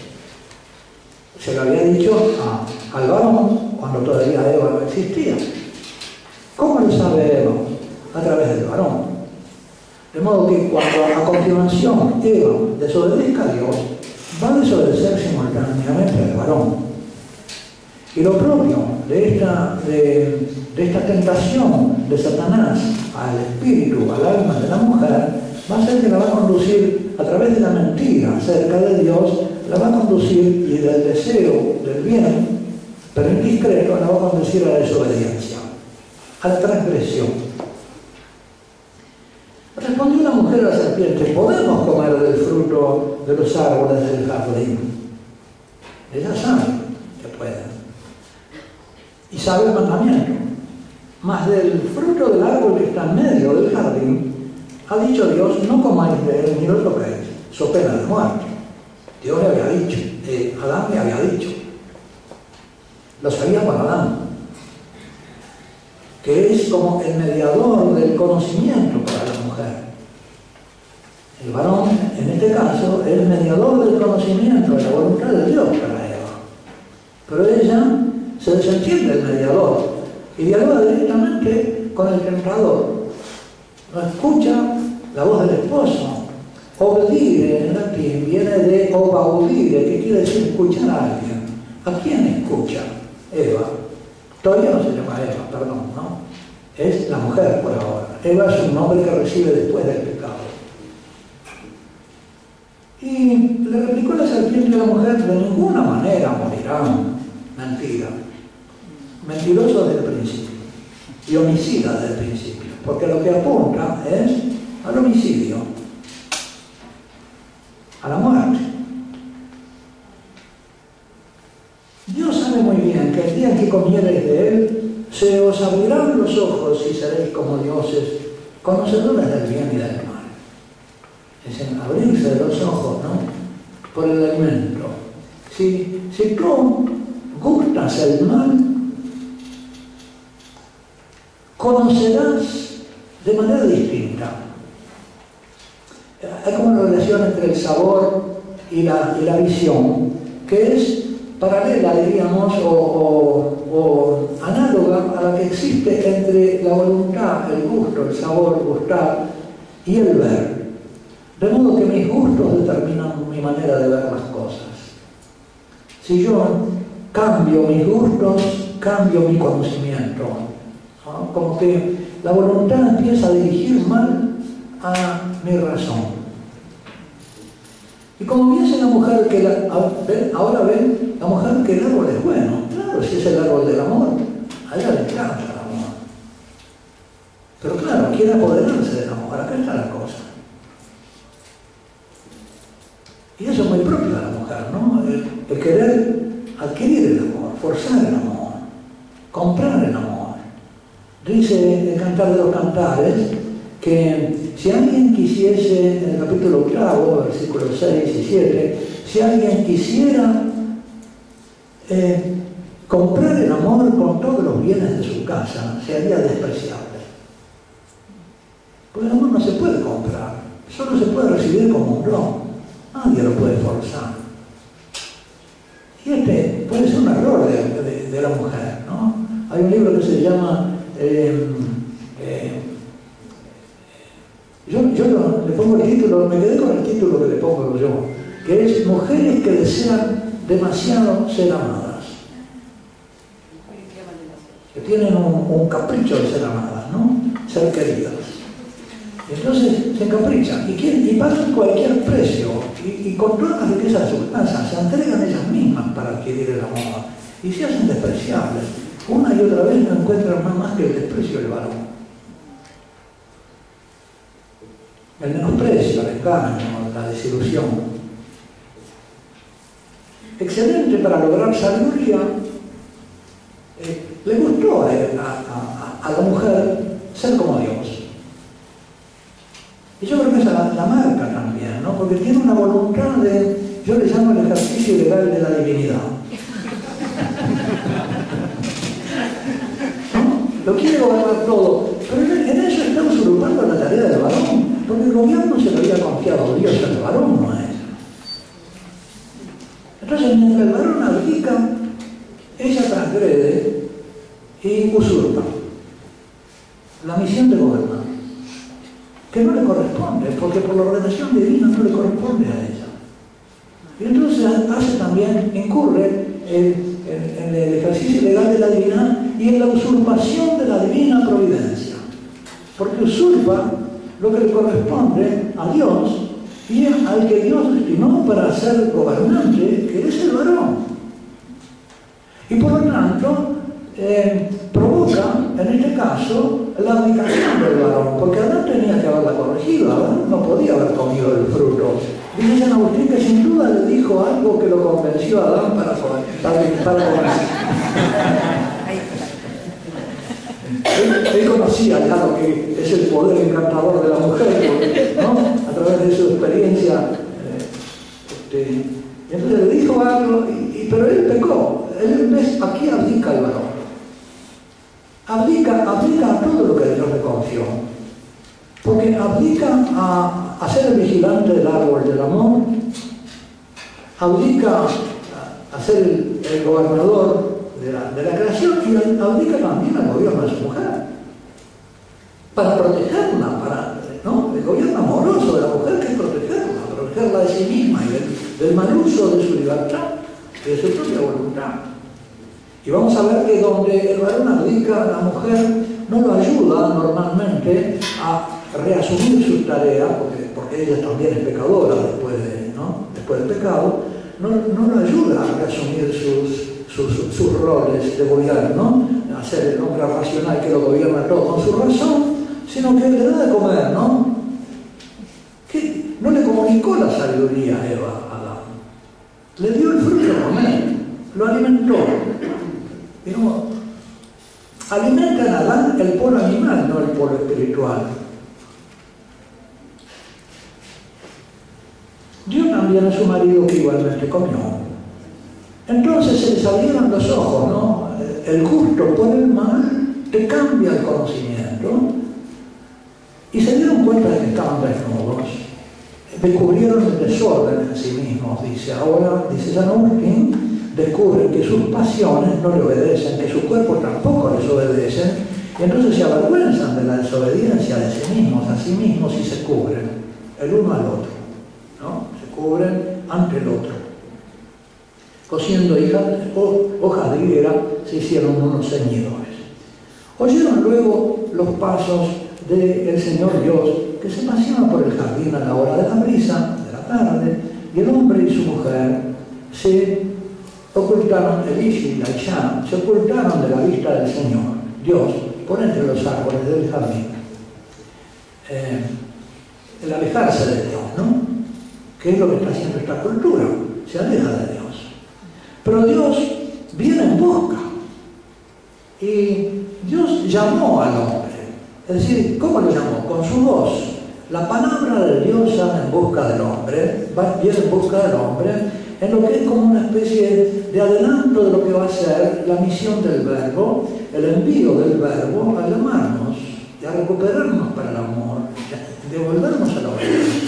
se lo había dicho al varón cuando todavía Eva no existía. ¿Cómo lo sabe Eva? A través del varón. De modo que cuando a continuación Eva desobedezca a Dios, va a desobedecer simultáneamente al varón. Y lo propio de esta tentación de Satanás al espíritu, al alma de la mujer, va a ser que la va a conducir a través de la mentira acerca de Dios, la va a conducir, y del deseo del bien, pero indiscreto, la va a conducir a la desobediencia, a la transgresión. Respondió la mujer a la serpiente: ¿podemos comer del fruto de los árboles del jardín? Ella sabe que puede. Y sabe el mandamiento. Mas del fruto del árbol que está en medio del jardín, ha dicho Dios: no comáis de él ni lo toquéis, so pena de muerte. Dios le había dicho, Adán le había dicho. Lo sabía con Adán, que es como el mediador del conocimiento para la mujer. El varón, en este caso, es el mediador del conocimiento de la voluntad de Dios para Eva. Pero ella se desentiende del mediador y dialoga directamente con el tentador. No escucha la voz del esposo. Obedire en latín viene de obaudire, que quiere decir escuchar a alguien. ¿A quién escucha? Eva. Todavía no se llama Eva, perdón, ¿no? Es la mujer por ahora. Eva es un nombre que recibe después del pecado. Y le replicó la serpiente a la mujer: de ninguna manera morirán. Mentira. Mentiroso desde el principio. Y homicida desde el principio. Porque lo que apunta es al homicidio, a la muerte. Dios sabe muy bien que el día en que comiereis de él, se os abrirán los ojos y seréis como dioses, conocedores del bien y del mal. Es en abrirse de los ojos, ¿no? Por el alimento. Si tú gustas el mal, conocerás de manera distinta. Hay como una relación entre el sabor y la visión, que es paralela, diríamos, o análoga a la que existe entre la voluntad, el gusto, el sabor, gustar, y el ver. De modo que mis gustos determinan mi manera de ver las cosas. Si yo cambio mis gustos, cambio mi conocimiento, ¿no? Como que la voluntad empieza a dirigir mal a mi razón. Y como piensa la mujer que ahora ven la mujer que el árbol es bueno. Claro, si es el árbol del amor, a ella le encanta el amor. Pero claro, quiere apoderarse del amor. Acá está la cosa. Y eso es muy propio de la mujer, ¿no? El querer adquirir el amor, forzar el amor, comprar el amor. Dice el Cantar de los Cantares que si alguien quisiese, en el capítulo 8, versículos 6 y 7, si alguien quisiera comprar el amor con todos los bienes de su casa, se haría despreciable. Porque el amor no se puede comprar, solo se puede recibir como un don, nadie lo puede forzar. Y este puede ser un error de la mujer, ¿no? Hay un libro que se llama yo le pongo el título, me quedé con el título que le pongo yo, que es Mujeres que desean demasiado ser amadas. que tienen un capricho de ser amadas, ¿no? Ser queridas. Y entonces se encaprichan y pagan cualquier precio y con todas las riquezas de su casa se entregan ellas mismas para adquirir el amor y se hacen despreciables. Una y otra vez no encuentran nada más que el desprecio del varón. El menosprecio, el engaño, la desilusión. Excelente para lograr sabiduría. Le gustó a la mujer ser como Dios. Y yo creo que esa la marca también, ¿no? Porque tiene una voluntad de, yo le llamo el ejercicio legal de la divinidad. ¿No? Lo quiere gobernar todo, pero en eso está usurpando la tarea del varón, porque el gobierno se lo había confiado a Dios al varón, no a ella. Entonces, mientras el varón abdica, ella transgrede y usurpa la misión de gobernar, que no le corresponde, porque por la ordenación divina no le corresponde a ella. Y entonces hace también, incurre en el ejercicio legal de la divinidad y en la usurpación de la divina providencia, porque usurpa lo que le corresponde a Dios y al que Dios destinó para ser gobernante, que es el varón. Y por lo tanto, provoca, en este caso, la abdicación del varón, porque Adán tenía que haberla corregido, Adán no podía haber comido el fruto. Dice San Agustín que sin duda le dijo algo que lo convenció a Adán para comer. Él conocía ya lo que es el poder encantador de la mujer, ¿no? A través de su experiencia. Entonces le dijo algo, pero él pecó. Aquí abdica el varón. Abdica a todo lo que Dios le confió. Porque abdica a ser el vigilante del árbol del amor, abdica a ser el gobernador de la creación y abdica también al gobierno de su mujer. Para protegerla, ¿no? El gobierno amoroso de la mujer que es protegerla de sí misma y del mal uso de su libertad y de su propia voluntad. Y vamos a ver que donde el varón abdica, la mujer no lo ayuda normalmente a reasumir sus tareas, porque ella también es pecadora después del pecado, no lo ayuda a reasumir sus roles de gobierno, a ser el hombre racional que lo gobierna todo con su razón, sino que le da de comer, ¿no? Que no le comunicó la sabiduría a Eva, a Adán. Le dio el fruto a comer, lo alimentó. Digamos, alimentan a Adán el polo animal, no el polo espiritual. Dio también a su marido que igualmente comió. Entonces se les abrieron los ojos, ¿no? El gusto por el mal te cambia el conocimiento. Y se dieron cuenta de que estaban desnudos. Descubrieron el desorden en sí mismos, dice. Ahora, dice San Agustín, descubren que sus pasiones no le obedecen, que su cuerpo tampoco les obedecen, y entonces se avergüenzan de la desobediencia de sí mismos, a sí mismos, y se cubren el uno al otro, ¿no? Se cubren ante el otro. Cosiendo hojas de higuera, se hicieron unos ceñidores. Oyeron luego los pasos del Señor Dios, que se paseaba por el jardín a la hora de la brisa, de la tarde, y el hombre y su mujer se ocultaron, Elisha y la Isha, se ocultaron de la vista del Señor Dios por entre los árboles del jardín. El alejarse de Dios, ¿no? ¿Qué es lo que está haciendo esta cultura? Se aleja de Dios. Pero Dios viene en busca. Y Dios llamó al hombre. Es decir, ¿cómo lo llamó? Con su voz. La palabra de Dios anda en busca del hombre, viene en busca del hombre, en lo que es como una especie de adelanto de lo que va a ser la misión del Verbo, el envío del Verbo a llamarnos y a recuperarnos para el amor, devolvernos a la obediencia.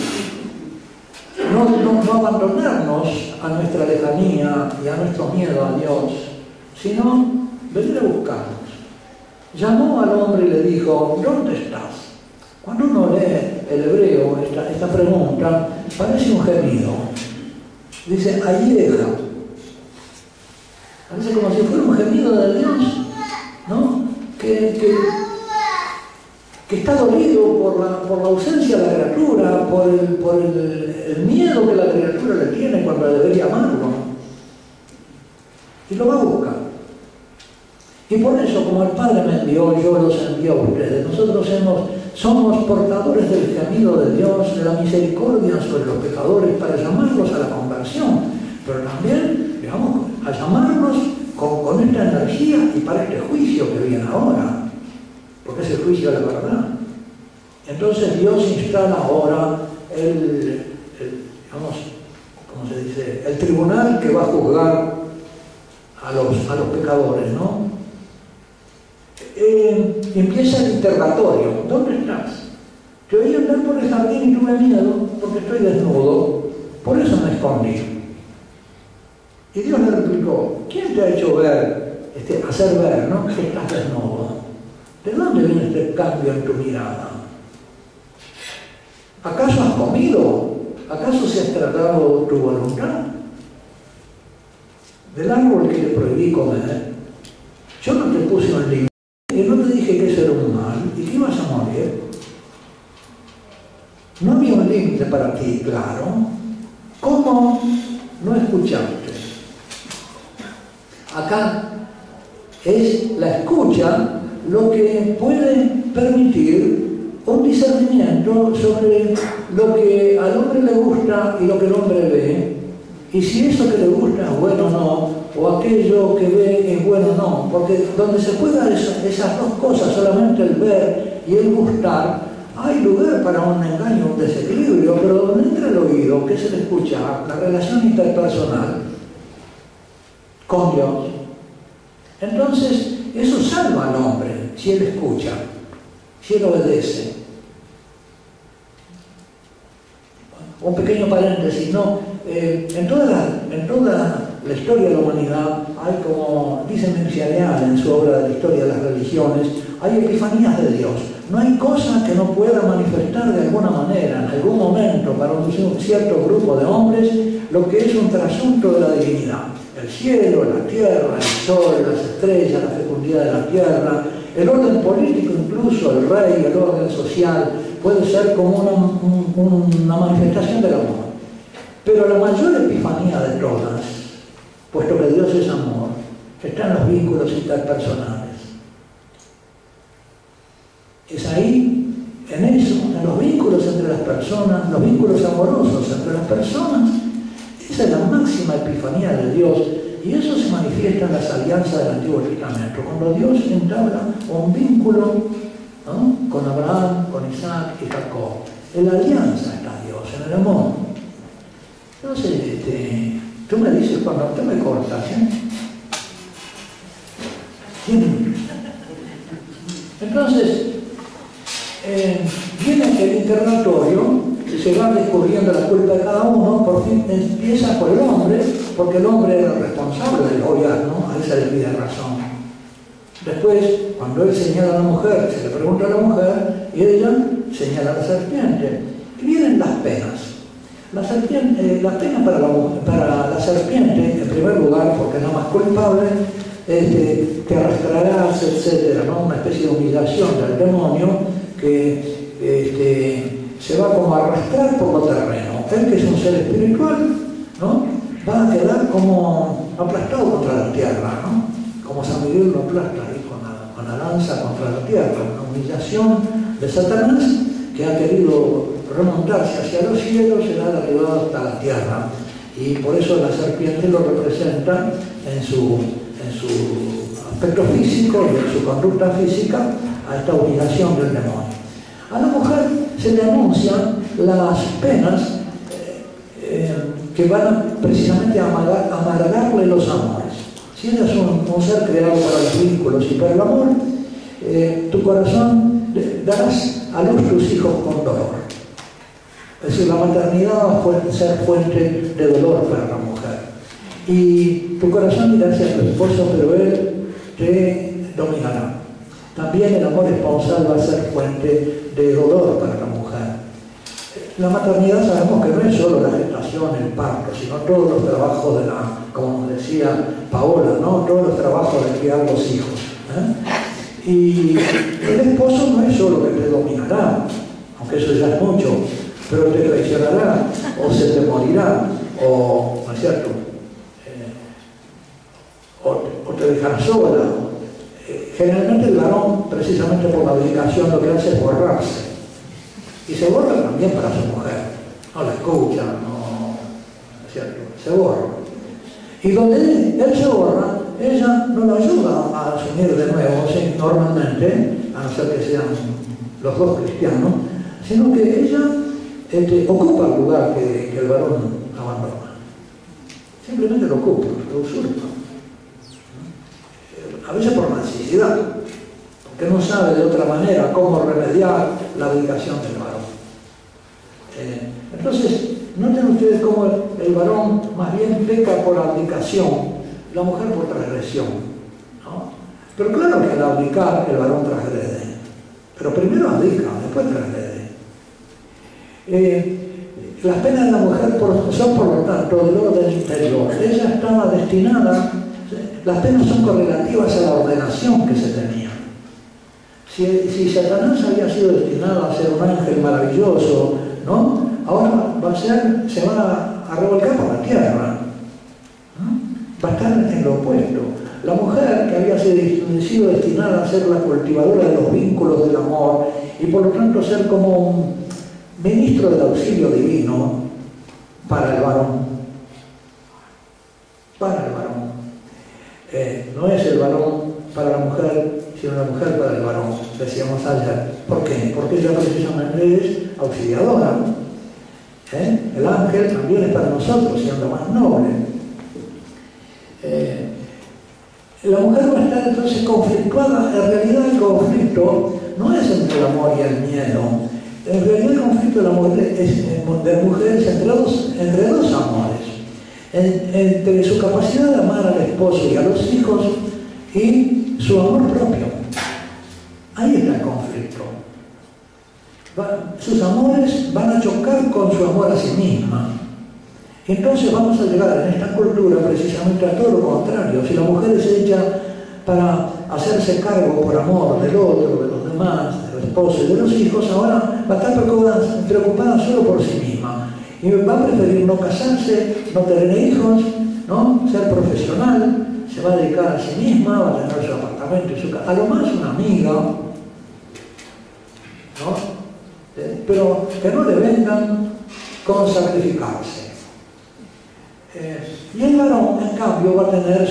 No abandonarnos a nuestra lejanía y a nuestro miedo a Dios, sino venir a buscarnos. Llamó al hombre y le dijo, ¿dónde estás? Cuando uno lee el hebreo, esta pregunta, parece un gemido. Dice, Ayeja. Parece como si fuera un gemido de Dios, ¿no? que está dolido por la ausencia de la criatura, por el miedo que la criatura le tiene cuando debería amarlo. Y lo va a buscar. Y por eso, como el Padre me envió, yo los envío a ustedes. Nosotros somos portadores del gemido de Dios, de la misericordia sobre los pecadores, para llamarlos a la conversión, pero también, digamos, a llamarlos con esta energía y para este juicio que viene ahora, porque es el juicio de la verdad. Entonces Dios instala ahora digamos, ¿cómo se dice?, el tribunal que va a juzgar a los pecadores, ¿no? Empieza el interrogatorio. ¿Dónde estás? Te oí andar por el jardín y tuve miedo porque estoy desnudo, por eso me escondí. Y Dios le replicó: ¿quién te ha hecho hacer ver, ¿no?, que estás desnudo? ¿De dónde viene este cambio en tu mirada? ¿Acaso has comido? ¿Acaso se has tratado tu voluntad? Del árbol que te prohibí comer, yo no te puse un límite, y no te dije que eso era un mal y que ibas a morir. No había un límite para ti, claro. ¿Cómo no escuchaste? Acá es la escucha lo que puede permitir un discernimiento sobre lo que al hombre le gusta y lo que el hombre ve, y si eso que le gusta es bueno o no, o aquello que ve es bueno o no, porque donde se juegan esas dos cosas, solamente el ver y el gustar, hay lugar para un engaño, un desequilibrio, pero donde entra el oído, que es el escuchar, la relación interpersonal con Dios, entonces eso salva al hombre, si él escucha, si él obedece. Un pequeño paréntesis, ¿no? En toda la historia de la humanidad hay, como dice Mencialeal en su obra de la historia de las religiones, hay epifanías de Dios. No hay cosa que no pueda manifestar de alguna manera, en algún momento, para un cierto grupo de hombres, lo que es un trasunto de la divinidad. El cielo, la tierra, el sol, las estrellas, la fecundidad de la tierra, el orden político incluso, el rey, el orden social, puede ser como una manifestación del amor. Pero la mayor epifanía de todas, puesto que Dios es amor, está en los vínculos interpersonales. Es ahí, en eso, en los vínculos entre las personas, los vínculos amorosos entre las personas. Esa es la máxima epifanía de Dios, y eso se manifiesta en las alianzas del Antiguo Testamento, cuando Dios entabla un vínculo, ¿no?, con Abraham, con Isaac y Jacob. En la alianza está Dios, en el amor. Entonces, tú me dices cuando tú me cortas, ¿quién? Entonces, viene el interrogatorio, se va descubriendo la culpa de cada uno, por fin empieza por el hombre, porque el hombre era el responsable del gobierno, a él se le pide razón. Después, cuando él señala a la mujer, se le pregunta a la mujer, y ella señala a la serpiente. Y vienen las penas. La pena para la serpiente, en primer lugar, porque no más culpable, te arrastrarás, etc., ¿no?, una especie de humillación del demonio que se va como a arrastrar por lo terreno. Él, que es un ser espiritual, ¿no?, va a quedar como aplastado contra la tierra, ¿no?, como San Miguel lo aplasta ahí con la lanza contra la tierra, una humillación de Satanás que ha querido remontarse hacia los cielos, será derribado hasta la tierra, y por eso la serpiente lo representa en su aspecto físico y en su conducta física a esta humillación del demonio. A la mujer se le anuncian las penas que van precisamente a amargarle los amores. Si eres un ser creado para los vínculos y para el amor, tu corazón darás a luz tus hijos con dolor. Es decir, la maternidad va a ser fuente de dolor para la mujer. Y tu corazón irá hacia tu esposo, pero él te dominará. También el amor esponsal va a ser fuente de dolor para la mujer. La maternidad sabemos que no es solo la gestación, el parto, sino todos los trabajos como decía Paola, ¿no?, todos los trabajos de criar los hijos. Y el esposo no es solo que te dominará, aunque eso ya es mucho, pero te traicionará, o se te morirá, o, ¿no es cierto? O te dejará sola. Generalmente el varón, precisamente por la abdicación, lo que hace es borrarse. Y se borra también para su mujer. No la escucha, no es cierto, se borra. Y donde él se borra, ella no lo ayuda a asumir de nuevo, ¿sí? Normalmente, a no ser que sean los dos cristianos, sino que ella ocupa el lugar que el varón abandona. Simplemente lo ocupa, lo usurpa. A veces por necesidad, porque no sabe de otra manera cómo remediar la abdicación del varón. Entonces, noten ustedes cómo el varón más bien peca por abdicación, la mujer por transgresión, ¿no? Pero claro que al abdicar el varón transgrede, pero primero abdica, después transgrede. Las penas de la mujer son por lo tanto del orden interior. Ella estaba destinada, las penas son correlativas a la ordenación que se tenía. Si Satanás había sido destinado a ser un ángel maravilloso, ¿no? Ahora se va a revolcar por la tierra, ¿no? Va a estar en lo opuesto. La mujer que había sido destinada a ser la cultivadora de los vínculos del amor y por lo tanto ser como un ministro del auxilio divino para el varón. Para el varón. No es el varón para la mujer, sino la mujer para el varón, decíamos ayer. ¿Por qué? Porque ella precisamente es auxiliadora. El ángel también es para nosotros, siendo más noble. La mujer va a estar entonces conflictuada. En realidad el conflicto no es entre el amor y el miedo. En realidad el conflicto de la mujer es entre dos amores. Entre su capacidad de amar al esposo y a los hijos y su amor propio. Ahí está el conflicto. Sus amores van a chocar con su amor a sí misma. Entonces vamos a llegar en esta cultura precisamente a todo lo contrario. Si la mujer es hecha para hacerse cargo por amor del otro, de los demás, del esposo y de los hijos, ahora va a estar preocupada solo por sí misma. Y va a preferir no casarse, no tener hijos, ¿no? Ser profesional, se va a dedicar a sí misma, va a tener su apartamento y su casa. A lo más una amiga, ¿no? Pero que no le vengan con sacrificarse. Y el varón, en cambio, va a tener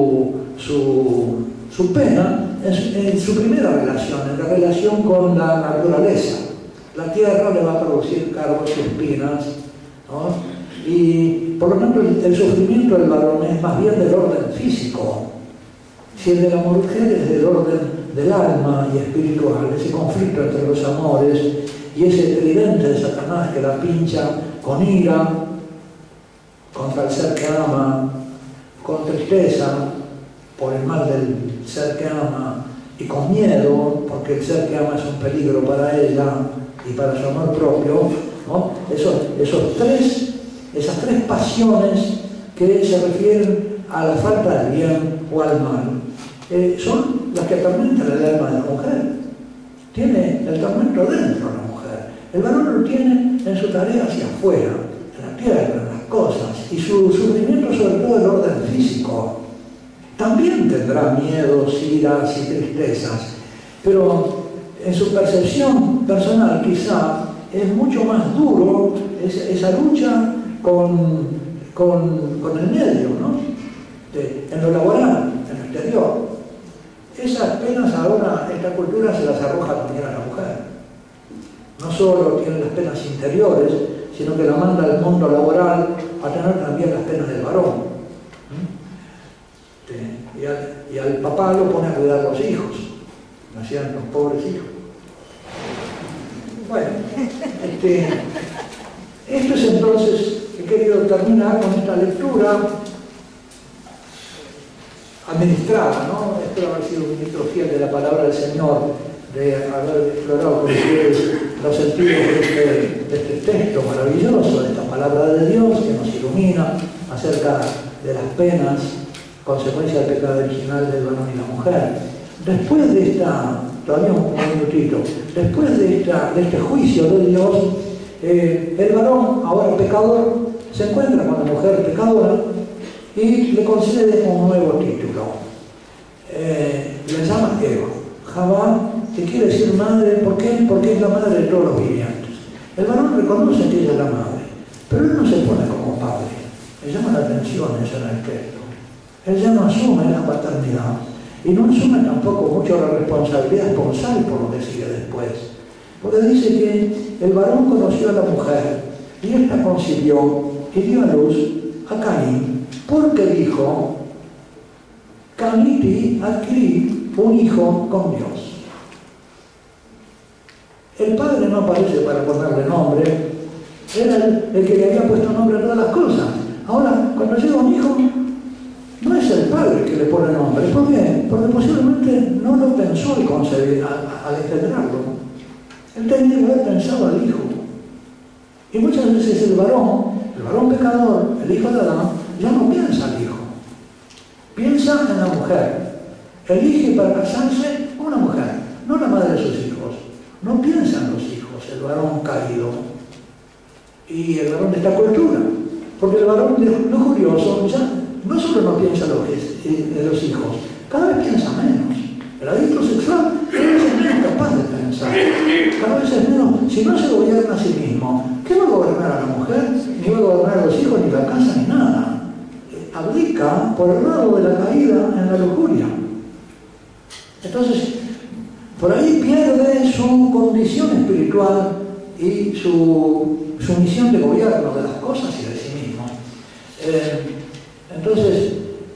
su pena en su primera relación, en la relación con la naturaleza. La tierra le va a producir cargos y espinas, ¿no? Y por lo tanto el sufrimiento del varón es más bien del orden físico. Si el de la mujer es del orden del alma y espiritual, ese conflicto entre los amores y ese tridente de Satanás que la pincha con ira contra el ser que ama, con tristeza por el mal del ser que ama y con miedo porque el ser que ama es un peligro para ella y para su amor propio, ¿no? Esas tres pasiones que se refieren a la falta del bien o al mal, son las que atormentan el alma de la mujer. Tiene el tormento dentro de la mujer. El varón lo tiene en su tarea hacia afuera, en la tierra, en las cosas, y su sufrimiento sobre todo del orden físico. También tendrá miedos, iras y tristezas, pero en su percepción personal quizá es mucho más duro esa lucha con el medio, ¿no? En lo laboral, en lo exterior. Esas penas ahora, esta cultura se las arroja también a la mujer. No solo tiene las penas interiores, sino que la manda al mundo laboral a tener también las penas del varón. Y al papá lo pone a cuidar a los hijos, nacían los pobres hijos. Bueno, esto es entonces, he querido terminar con esta lectura administrada, ¿no? Espero haber sido un ministro fiel de la palabra del Señor, de haber explorado con ustedes los sentidos de este texto maravilloso, de esta palabra de Dios que nos ilumina acerca de las penas, consecuencia del pecado original del varón y la mujer. después de todavía un minutito, después de este juicio de Dios, el varón, ahora pecador, se encuentra con la mujer pecadora y le concede un nuevo título. Le llama Eva. Javá, que quiere decir madre. ¿Por qué? Porque es la madre de todos los vivientes. El varón reconoce que ella es la madre, pero él no se pone como padre. Le llama la atención eso en el texto. Él ya no asume la paternidad y no asume tampoco mucho la responsabilidad esponsal por lo que sigue después. Porque dice que el varón conoció a la mujer y ésta concibió y dio a luz a Caín, porque dijo: Caniti adquirí un hijo con Dios. El padre no aparece para ponerle nombre, era el que le había puesto nombre a todas las cosas. Ahora, cuando llega un hijo, no es el padre que le pone nombre. ¿Por qué? Porque posiblemente no lo pensó al concebir, al engendrarlo. Él tenía que haber pensado al hijo. Y muchas veces el varón pecador, el hijo de Adán, ya no piensa al hijo. Piensa en la mujer. Elige para casarse una mujer, no la madre de sus hijos. No piensa en los hijos, el varón caído. Y el varón de esta cultura. Porque el varón lujurioso ya no solo no piensa en los hijos, cada vez piensa menos. El adicto sexual cada vez es menos capaz de pensar. Cada vez es menos. Si no se gobierna a sí mismo, ¿qué va a gobernar a la mujer? Ni va a gobernar a los hijos, ni la casa, ni nada. Abdica por el lado de la caída en la lujuria. Entonces, por ahí pierde su condición espiritual y su misión de gobierno de las cosas y de sí mismo. Entonces,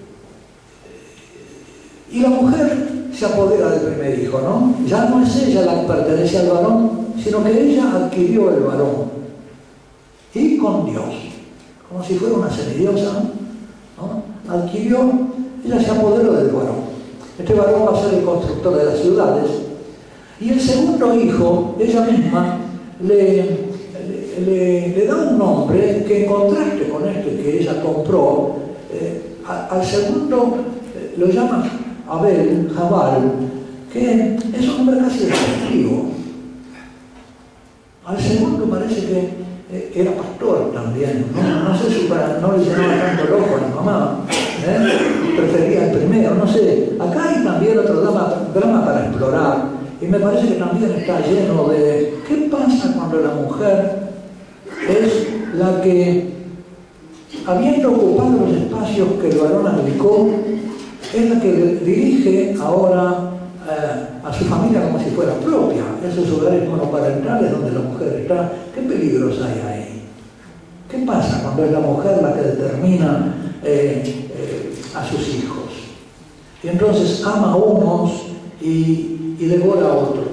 y la mujer se apodera del primer hijo, ¿no? Ya no es ella la que pertenece al varón, sino que ella adquirió el varón. Y con Dios, como si fuera una semidiosa, ¿no? Ella se apoderó del varón. Este varón va a ser el constructor de las ciudades. Y el segundo hijo, ella misma, le da un nombre que, en contraste con este que ella compró, al segundo lo llama Abel, Jabal, que es un nombre casi despectivo. Al segundo parece que era pastor también, no sé si no le llenaba tanto el ojo a la mamá, prefería el primero, no sé. Acá hay también otro drama para explorar, y me parece que también está lleno de qué pasa cuando la mujer es la que, habiendo ocupado los espacios que el varón abdicó, es la que dirige ahora a su familia como si fuera propia, esos hogares monoparentales donde la mujer está. ¿Qué peligros hay ahí? ¿Qué pasa cuando es la mujer la que determina a sus hijos? Y entonces ama a unos y devora a otros.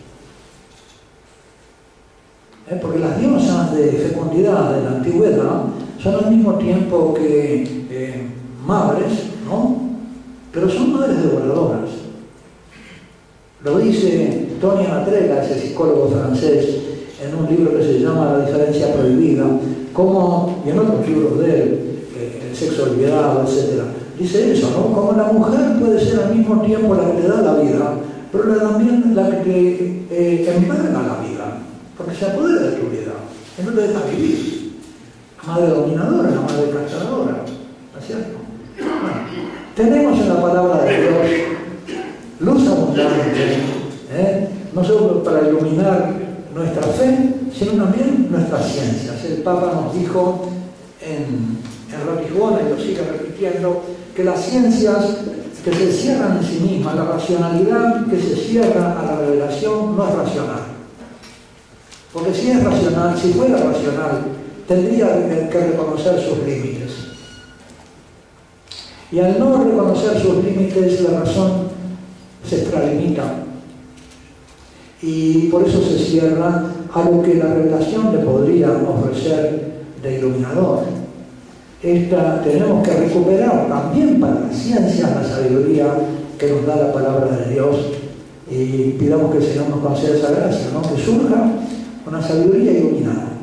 Porque las diosas de fecundidad de la antigüedad son al mismo tiempo que madres, ¿no? Pero son madres devoradoras. Lo dice Tony Matrella, ese psicólogo francés, en un libro que se llama La diferencia prohibida, y en otros libros de él, El sexo olvidado, etc. Dice eso, ¿no? Como la mujer puede ser al mismo tiempo la que te da la vida, pero también la que te envenena la vida, porque se apodera de tu vida, y no te deja vivir. La madre dominadora, la madre castradora, ¿no es cierto? Bueno, tenemos en la palabra de Dios luz abundante, no solo para iluminar nuestra fe, sino también nuestras ciencias. El Papa nos dijo en Ratisbona, y lo sigue repitiendo, que las ciencias que se cierran en sí mismas, la racionalidad que se cierra a la revelación, no es racional. Porque si es racional, si fuera racional, tendría que reconocer sus límites. Y al no reconocer sus límites, la razón se extralimita. Y por eso se cierra a lo que la revelación le podría ofrecer de iluminador. Tenemos que recuperar también para la ciencia la sabiduría que nos da la palabra de Dios, y pidamos que el Señor nos conceda esa gracia, ¿no? Que surja una sabiduría iluminada.